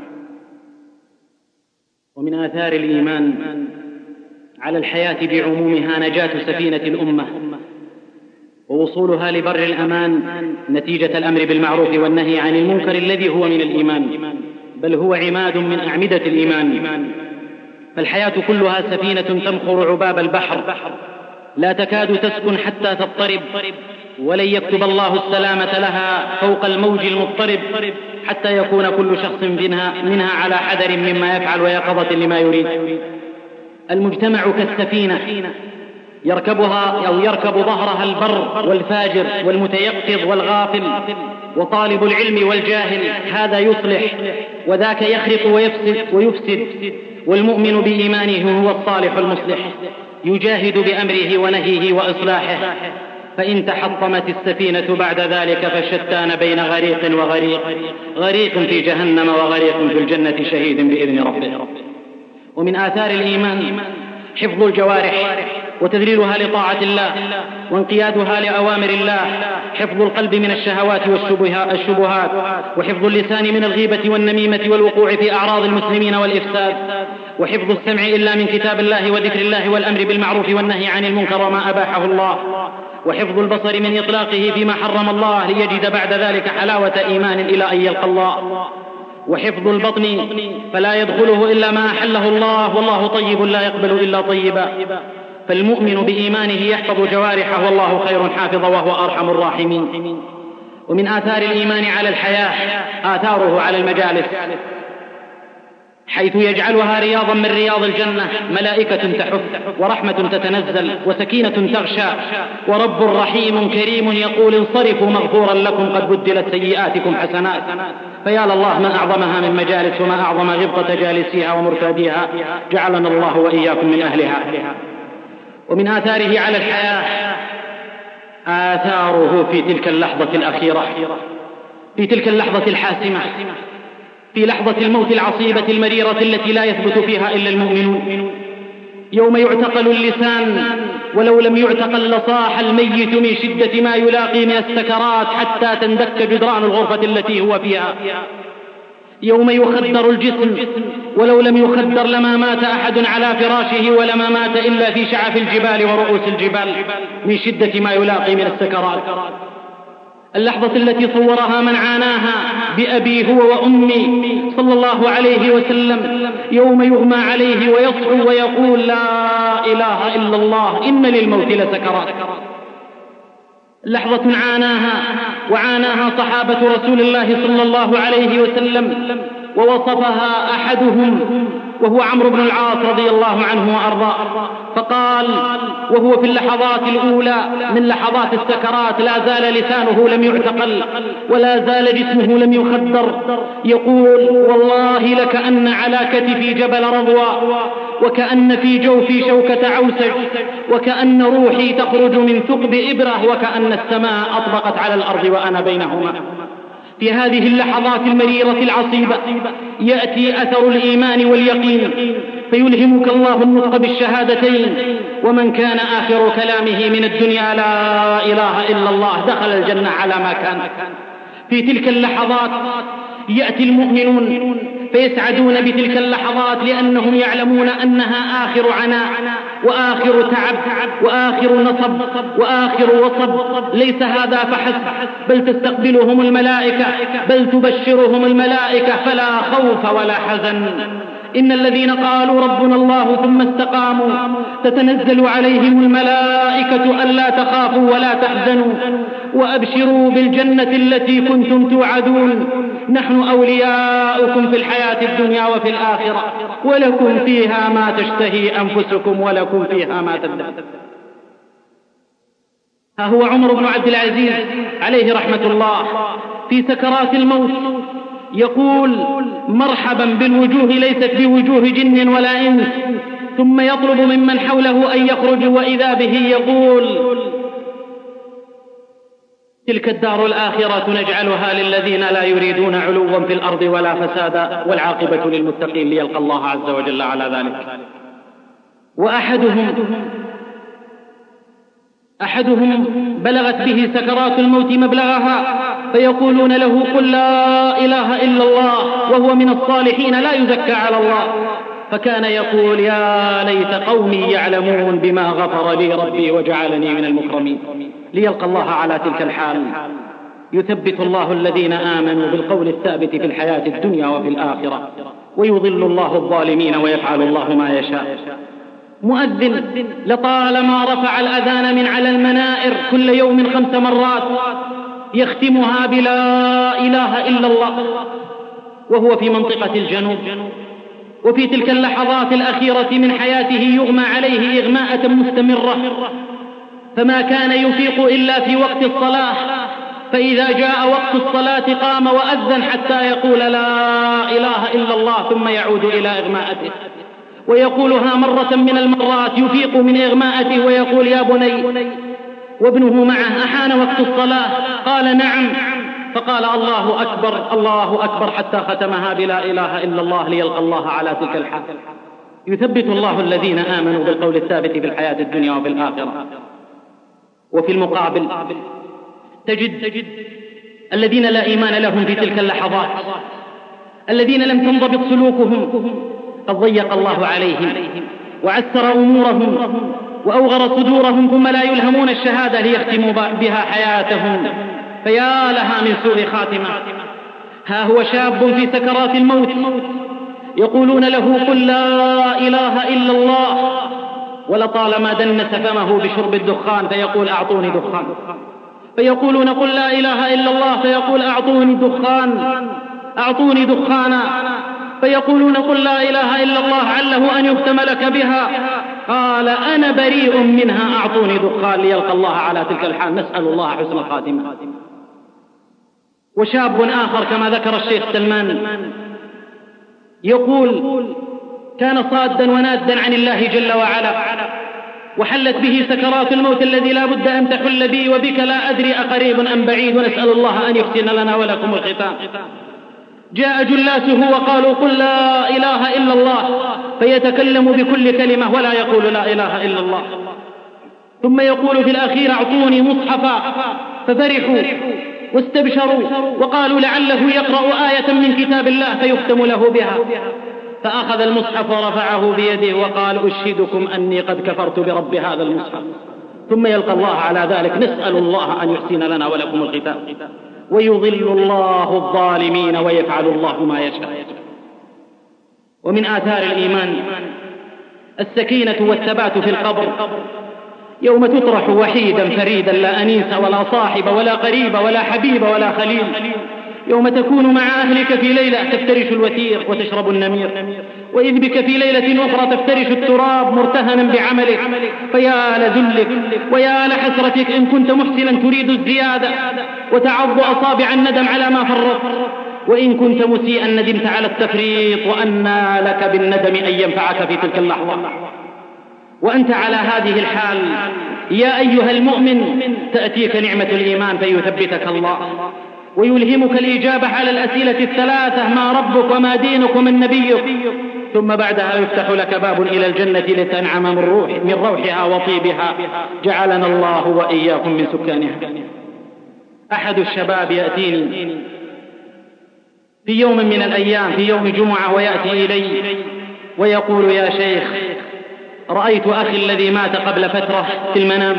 ومن آثار الإيمان على الحياة بعمومها نجاة سفينة الأمة ووصولها لبر الأمان نتيجة الأمر بالمعروف والنهي عن المنكر الذي هو من الإيمان، بل هو عماد من أعمدة الإيمان. فالحياة كلها سفينة تمخر عباب البحر لا تكاد تسكن حتى تضطرب، ولن يكتب الله السلامة لها فوق الموج المضطرب حتى يكون كل شخص منها, منها على حذر مما يفعل ويقظة لما يريد. المجتمع كالسفينة يركبها أو يركب ظهرها البر والفاجر والمتيقظ والغافل وطالب العلم والجاهل، هذا يصلح وذاك يخرق ويفسد, ويفسد. والمؤمن بإيمانه هو الصالح المصلح يجاهد بأمره ونهيه وإصلاحه. فإن تحطمت السفينة بعد ذلك فالشتان بين غريق وغريق، غريق في جهنم وغريق في الجنة شهيد بإذن ربه. ومن آثار الإيمان حفظ الجوارح وتذليلها لطاعة الله وانقيادها لأوامر الله، حفظ القلب من الشهوات والشبهات، وحفظ اللسان من الغيبة والنميمة والوقوع في أعراض المسلمين والإفساد، وحفظ السمع إلا من كتاب الله وذكر الله والأمر بالمعروف والنهي عن المنكر وما أباحه الله، وحفظ البصر من إطلاقه فيما حرم الله ليجد بعد ذلك حلاوة إيمان إلى أن يلقى الله، وحفظ البطن فلا يدخله إلا ما أحله الله، والله طيب لا يقبل إلا طيبا. فالمؤمن بإيمانه يحفظ جوارحه والله خير حافظا وهو أرحم الراحمين. ومن آثار الإيمان على الحياة آثاره على المجالس، حيث يجعلها رياضا من رياض الجنة، ملائكة تحف ورحمة تتنزل وسكينة تغشى، ورب رحيم كريم يقول انصرفوا مغفورا لكم قد بدلت سيئاتكم حسنات. فيا لله ما أعظمها من مجالس وما أعظم غبطة جالسيها ومرتاديها، جعلنا الله وإياكم من أهلها. ومن آثاره على الحياة آثاره في تلك اللحظة الأخيرة، في تلك اللحظة الحاسمة، في لحظة الموت العصيبة المريرة التي لا يثبت فيها إلا المؤمنون، يوم يعتقل اللسان ولو لم يعتقل لصاح الميت من شدة ما يلاقي من السكرات حتى تندك جدران الغرفة التي هو فيها، يوم يخدر الجسم ولو لم يخدر لما مات أحد على فراشه ولما مات إلا في شعف الجبال ورؤوس الجبال من شدة ما يلاقي من السكرات. اللحظة التي صورها من عاناها بأبي هو وأمي صلى الله عليه وسلم، يوم يغمى عليه ويصحو ويقول لا إله إلا الله إن للموت لسكرات. لحظة عاناها وعاناها صحابة رسول الله صلى الله عليه وسلم، ووصفها أحدهم وهو عمرو بن العاص رضي الله عنه وأرضاه، فقال وهو في اللحظات الأولى من لحظات السكرات لا زال لسانه لم يعتقل ولا زال جسمه لم يخدر، يقول والله لكأن على كتفي جبل رضوى وكأن في جوفي شوكة عوسج وكأن روحي تخرج من ثقب إبرة وكأن السماء أطبقت على الأرض وأنا بينهما. في هذه اللحظات المريرة العصيبة يأتي أثر الإيمان واليقين فيلهمك الله النطق بالشهادتين، ومن كان آخر كلامه من الدنيا لا إله إلا الله دخل الجنة على ما كان. في تلك اللحظات يأتي المؤمنون فيسعدون بتلك اللحظات لأنهم يعلمون أنها آخر عناء وآخر تعب وآخر نصب وآخر وصب. ليس هذا فحسب، بل تستقبلهم الملائكة، بل تبشرهم الملائكة فلا خوف ولا حزن. إن الذين قالوا ربنا الله ثم استقاموا تتنزل عليهم الملائكة ألا تخافوا ولا تحزنوا وأبشروا بالجنة التي كنتم توعدون، نحن أولياؤكم في الحياة الدنيا وفي الآخرة ولكم فيها ما تشتهي أنفسكم ولكم فيها ما تدعون. ها هو عمر بن عبد العزيز عليه رحمة الله في سكرات الموت يقول مرحبا بالوجوه ليست بوجوه جن ولا إنس، ثم يطلب ممن حوله أن يخرجوا وإذا به يقول تلك الدار الآخرة نجعلها للذين لا يريدون علوا في الأرض ولا فسادا والعاقبة للمتقين ليلقى الله عز وجل على ذلك. وأحدهم أحدهم بلغت به سكرات الموت مبلغها فيقولون له قل لا إله إلا الله وهو من الصالحين لا يزكى على الله، فكان يقول يا ليت قومي يعلمون بما غفر لي ربي وجعلني من المكرمين، ليلقى الله على تلك الحال. يثبت الله الذين آمنوا بالقول الثابت في الحياة الدنيا وفي الآخرة ويضل الله الظالمين ويفعل الله ما يشاء. مؤذن لطالما رفع الأذان من على المنائر كل يوم خمس مرات يختمها بلا إله إلا الله وهو في منطقة الجنوب، وفي تلك اللحظات الأخيرة من حياته يغمى عليه إغماءة مستمرة، فما كان يفيق إلا في وقت الصلاة، فإذا جاء وقت الصلاة قام وأذن حتى يقول لا إله إلا الله ثم يعود إلى إغماءته ويقولها مرة من المرات يفيق من إغماءته ويقول يا بني، وابنه معه أحان وقت الصلاة؟ قال نعم، فقال الله أكبر الله أكبر حتى ختمها بلا إله إلا الله ليلقى الله على تلك الحال. يثبت الله الذين آمنوا بالقول الثابت في الحياة الدنيا وفي الآخرة. وفي المقابل تجد الذين لا إيمان لهم في تلك اللحظات، الذين لم تنضبط سلوكهم، قد ضيق الله عليهم وعسر أمورهم وأوغر صدورهم، ثم لا يلهمون الشهادة ليختموا بها حياتهم، فيا لها من سوء خاتمة. ها هو شاب في سكرات الموت يقولون له قل لا إله إلا الله، ولطالما دنس فمه بشرب الدخان فيقول أعطوني دخان، فيقولون قل لا إله إلا الله فيقول أعطوني دخان أعطوني دخانا، فيقولون قل لا إله إلا الله عله أن يختم لك بها، قال أنا بريء منها أعطوني دخان، ليلقى الله على تلك الحال. نسأل الله حسن الخاتمة. وشاب آخر كما ذكر الشيخ سلمان يقول كان صادا ونادا عن الله جل وعلا، وحلت به سكرات الموت الذي لا بد أن تحل بي وبك، لا أدري أقريب أم بعيد، ونسأل الله أن يحسن لنا ولكم الختام. جاء جلاسه وقالوا قل لا إله إلا الله، فيتكلم بكل كلمة ولا يقول لا إله إلا الله، ثم يقول في الأخير أعطوني مصحفا، ففرحوا واستبشروا وقالوا لعله يقرأ آية من كتاب الله فيختم له بها، فأخذ المصحف ورفعه بيده وقال أشهدكم أني قد كفرت برب هذا المصحف، ثم يلقى الله على ذلك. نسأل الله أن يحسن لنا ولكم الختام. ويضل الله الظالمين ويفعل الله ما يشاء. ومن آثار الإيمان السكينة والثبات في القبر، يوم تطرح وحيدا فريدا لا أنيس ولا صاحب ولا قريب ولا حبيب ولا خليل، يوم تكون مع أهلك في ليلة تفترش الوتير وتشرب النمير، وإذ بك في ليلة أخرى تفترش التراب مرتهنا بعملك، فيا لذلك ويا لحسرتك إن كنت محسنا تريد الزيادة وتعض أصابع الندم على ما فرط، وإن كنت مسيئا ندمت على التفريط، وأنى لك بالندم أن ينفعك في تلك اللحظة. وأنت على هذه الحال يا أيها المؤمن تأتيك نعمة الإيمان فيثبتك الله ويلهمك الإجابة على الأسئلة الثلاثة: ما ربك وما دينك ومن نبيك، ثم بعدها يفتح لك باب إلى الجنة لتنعم من روح من روحها وطيبها، جعلنا الله وإياكم من سكانها. أحد الشباب يأتيني في يوم من الأيام في يوم جمعة ويأتي إلي ويقول: يا شيخ، رأيت أخي الذي مات قبل فترة في المنام،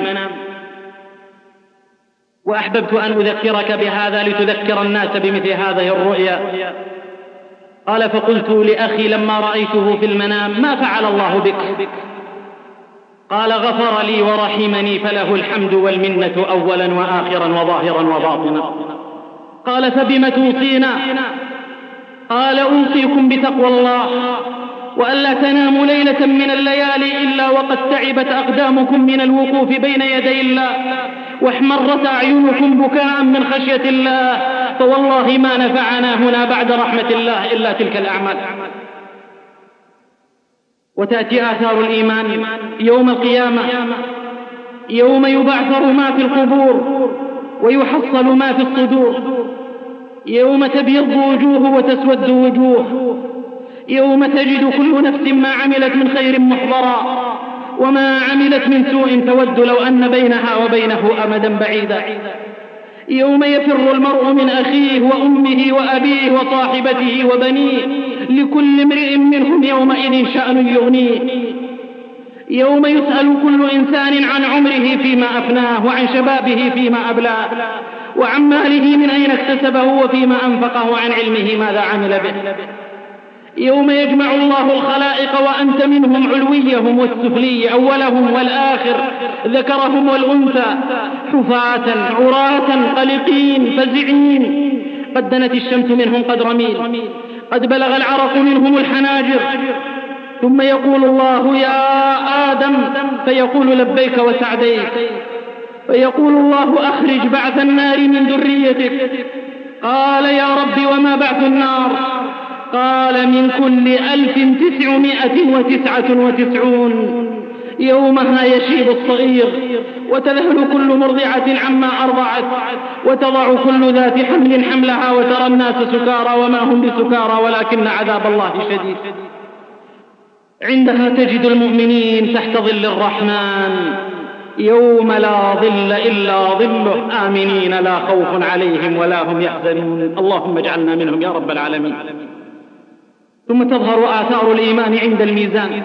وأحببت أن أذكرك بهذا لتذكر الناس بمثل هذه الرؤيا. قال: فقلت لأخي لما رأيته في المنام: ما فعل الله بك؟ قال: غفر لي ورحمني فله الحمد والمنة أولا وآخرا وظاهرا وباطنا. قال: فبم توصينا؟ قال: أوصيكم بتقوى الله، وألا تناموا ليلة من الليالي إلا وقد تعبت أقدامكم من الوقوف بين يدي الله، واحمرت أعينكم بكاء من خشية الله، فوالله ما نفعنا هنا بعد رحمة الله إلا تلك الأعمال. وتأتي آثار الإيمان يوم القيامة، يوم يبعثر ما في القبور ويحصل ما في الصدور، يوم تبيض وجوه وتسود وجوه، يوم تجد كل نفس ما عملت من خير محضرا وما عملت من سوء تود لو أن بينها وبينه أمدا بعيدا، يوم يفر المرء من أخيه وأمه وأبيه وصاحبته وبنيه، لكل امرئ منهم يومئذ شأن يغنيه، يوم يسأل كل إنسان عن عمره فيما أفناه، وعن شبابه فيما أبلاه، وعن ماله من أين اكتسبه وفيما أنفقه، وعن علمه ماذا عمل به، يوم يجمع الله الخلائق وأنت منهم علويهم والسفلي، أولهم والآخر، ذكرهم والأنثى، حفاة عراة قلقين فزعين، قد دنت الشمس منهم قدر ميل، قد بلغ العرق منهم الحناجر، ثم يقول الله: يا آدم، فيقول: لبيك وسعديك، فيقول الله: أخرج بعث النار من ذريتك. قال: يا رب وما بعث النار؟ قال: من كل ألف تسعمائة وتسعة وتسعون، يومها يشيب الصغير وتذهل كل مرضعة عما أرضعت، وتضع كل ذات حمل حملها، وترى الناس سكارى وما هم بسكارى ولكن عذاب الله شديد. عندها تجد المؤمنين تحت ظل الرحمن يوم لا ظل إلا ظله آمنين لا خوف عليهم ولا هم يحزنون. اللهم اجعلنا منهم يا رب العالمين. ثم تظهر آثار الإيمان عند الميزان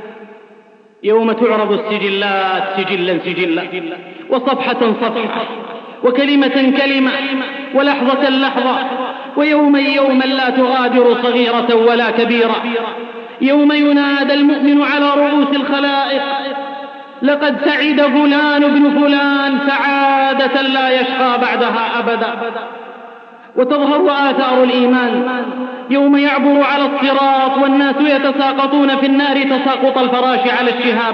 يوم تعرض السجلات سجلا سجلا، وصفحة صفحة، وكلمة كلمة، ولحظة لحظة، ويوما يوما لا تغادر صغيرة ولا كبيرة. يوم ينادى المؤمن على رؤوس الخلائق: لقد سعد فلان ابن فلان سعادة لا يشقى بعدها أبدا. وتظهر آثار الإيمان يوم يعبر على الصراط والناس يتساقطون في النار تساقط الفراش على الشهاب.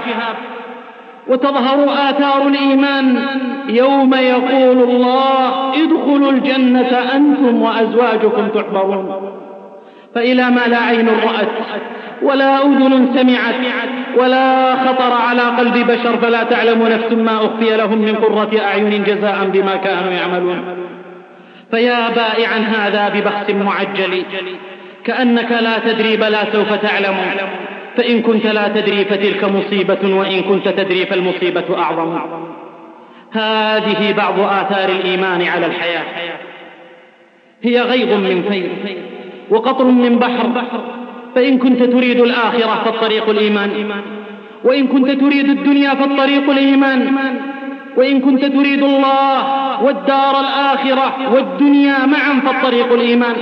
وتظهر آثار الإيمان يوم يقول الله: ادخلوا الجنة أنتم وأزواجكم تحبرون. فإلى ما لا عين رأت ولا أذن سمعت ولا خطر على قلب بشر فلا تعلم نفس ما أخفي لهم من قرة أعين جزاء بما كانوا يعملون. فيا بائعا هذا ببخس معجل كأنك لا تدري بلا سوف تعلم، فإن كنت لا تدري فتلك مصيبة، وإن كنت تدري فالمصيبة أعظم. هذه بعض آثار الإيمان على الحياة. هي غيض من فيض وقطر من بحر، فإن كنت تريد الآخرة فالطريق الإيمان، وإن كنت تريد الدنيا فالطريق الإيمان، وإن كنت تريد الله والدار الآخرة والدنيا معا فالطريق الإيمان.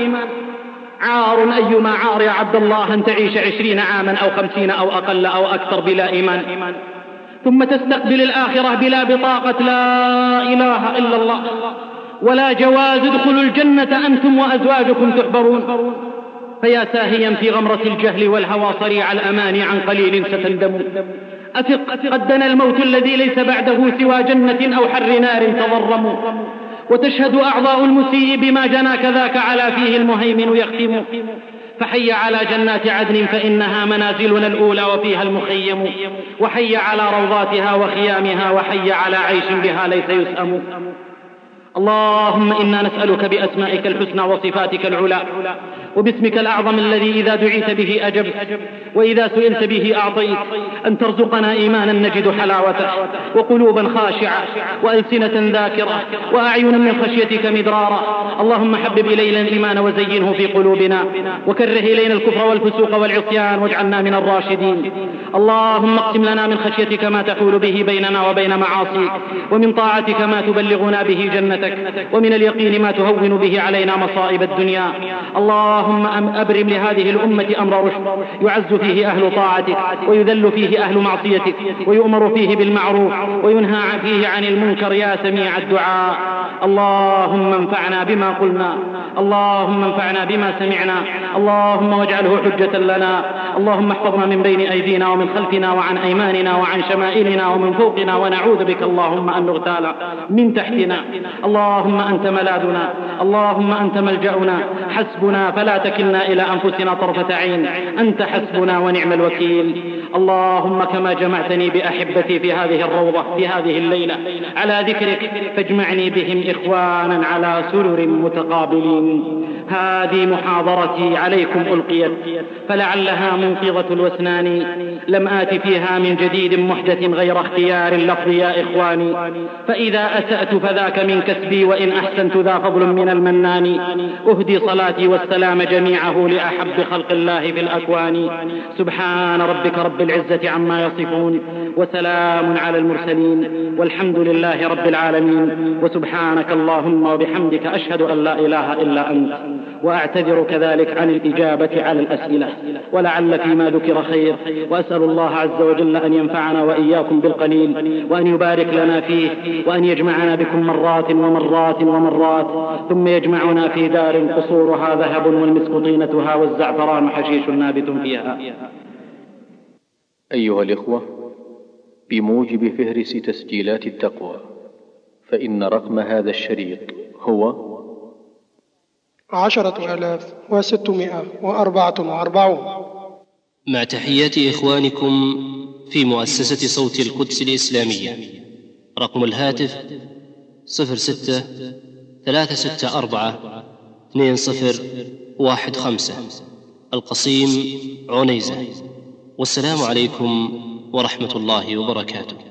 عار أيما عار يا عبد الله أن تعيش عشرين عاما أو خمسين أو أقل أو أكثر بلا إيمان، ثم تستقبل الآخرة بلا بطاقة لا إله إلا الله ولا جواز ادخلوا الجنة أنتم وأزواجكم تحبرون. فيا ساهيا في غمرة الجهل والهوى صريع الأمان عن قليل ستندم. أثق قد دنا الموت الذي ليس بعده سوى جنة أو حر نار تضرم، وتشهد أعضاء المسيء بما جنى كذاك على فيه المهيمن يختم. فحي على جنات عدن فإنها منازلنا الأولى وفيها المخيم، وحي على روضاتها وخيامها، وحي على عيش بها ليس يسأم. اللهم إنا نسألك بأسمائك الحسنى وصفاتك العلى وباسمك الأعظم الذي إذا دعيت به أجبت وإذا سئلت به أعطيت، أن ترزقنا إيمانا نجد حلاوته، وقلوبا خاشعة، وألسنة ذاكرة، وأعينا من خشيتك مدرارا. اللهم حبب إلينا الإيمان وزينه في قلوبنا، وكره إلينا الكفر والفسوق والعصيان واجعلنا من الراشدين. اللهم اقسم لنا من خشيتك ما تحول به بيننا وبين معاصيك، ومن طاعتك ما تبلغنا به جنتك، ومن اليقين ما تهون به علينا مصائب الدنيا. اللهم أبرم لهذه الأمة أمر رشد يعز فيه أهل طاعتك ويذل فيه أهل معصيتك، ويؤمر فيه بالمعروف وينهى فيه عن المنكر يا سميع الدعاء. اللهم انفعنا بما قلنا، اللهم انفعنا بما سمعنا، اللهم واجعله حجة لنا. اللهم احفظنا من بين أيدينا ومن خلفنا وعن أيماننا وعن شمائلنا ومن فوقنا، ونعوذ بك اللهم أن نغتال من تحتنا. اللهم أنت ملاذنا، اللهم أنت ملجأنا، حسبنا فلا تكلنا إلى أنفسنا طرفة عين، أنت حسبنا ونعم الوكيل. اللهم كما جمعتني بأحبتي في هذه الروضة في هذه الليلة على ذكرك، فاجمعني بهم إخوانا على سرر متقابلين. هذه محاضرتي عليكم ألقيت، فلعلها منقضة الوسنان، لم آت فيها من جديد محدث غير اختيار اللفظ يا إخواني، فإذا أسأت فذاك من كسبي، وإن أحسنت ذا فضل من المنان. أهدي صلاتي والسلام جميعه لأحب خلق الله في الأكوان. سبحان ربك رب العزة عما يصفون، وسلام على المرسلين، والحمد لله رب العالمين. وسبحانك اللهم وبحمدك أشهد أن لا إله إلا أنت، وأعتذر كذلك عن الإجابة على الأسئلة، ولعل فيما ذكر خير. وأسأل الله عز وجل أن ينفعنا وإياكم بالقليل، وأن يبارك لنا فيه، وأن يجمعنا بكم مرات ومرات ومرات، ثم يجمعنا في دار قصورها ذهب والمسك طينتها والزعفران حشيش نابت فيها. أيها الإخوة، بموجب فهرس تسجيلات التقوى، فإن رقم هذا الشريط هو عشرة آلاف وستمائة وأربعة وأربعون. مع تحيات إخوانكم في مؤسسة صوت القدس الإسلامية. رقم الهاتف صفر ستة ثلاثة ستة أربعة اثنين صفر واحد خمسة، القصيم عنيزة. والسلام عليكم ورحمة الله وبركاته.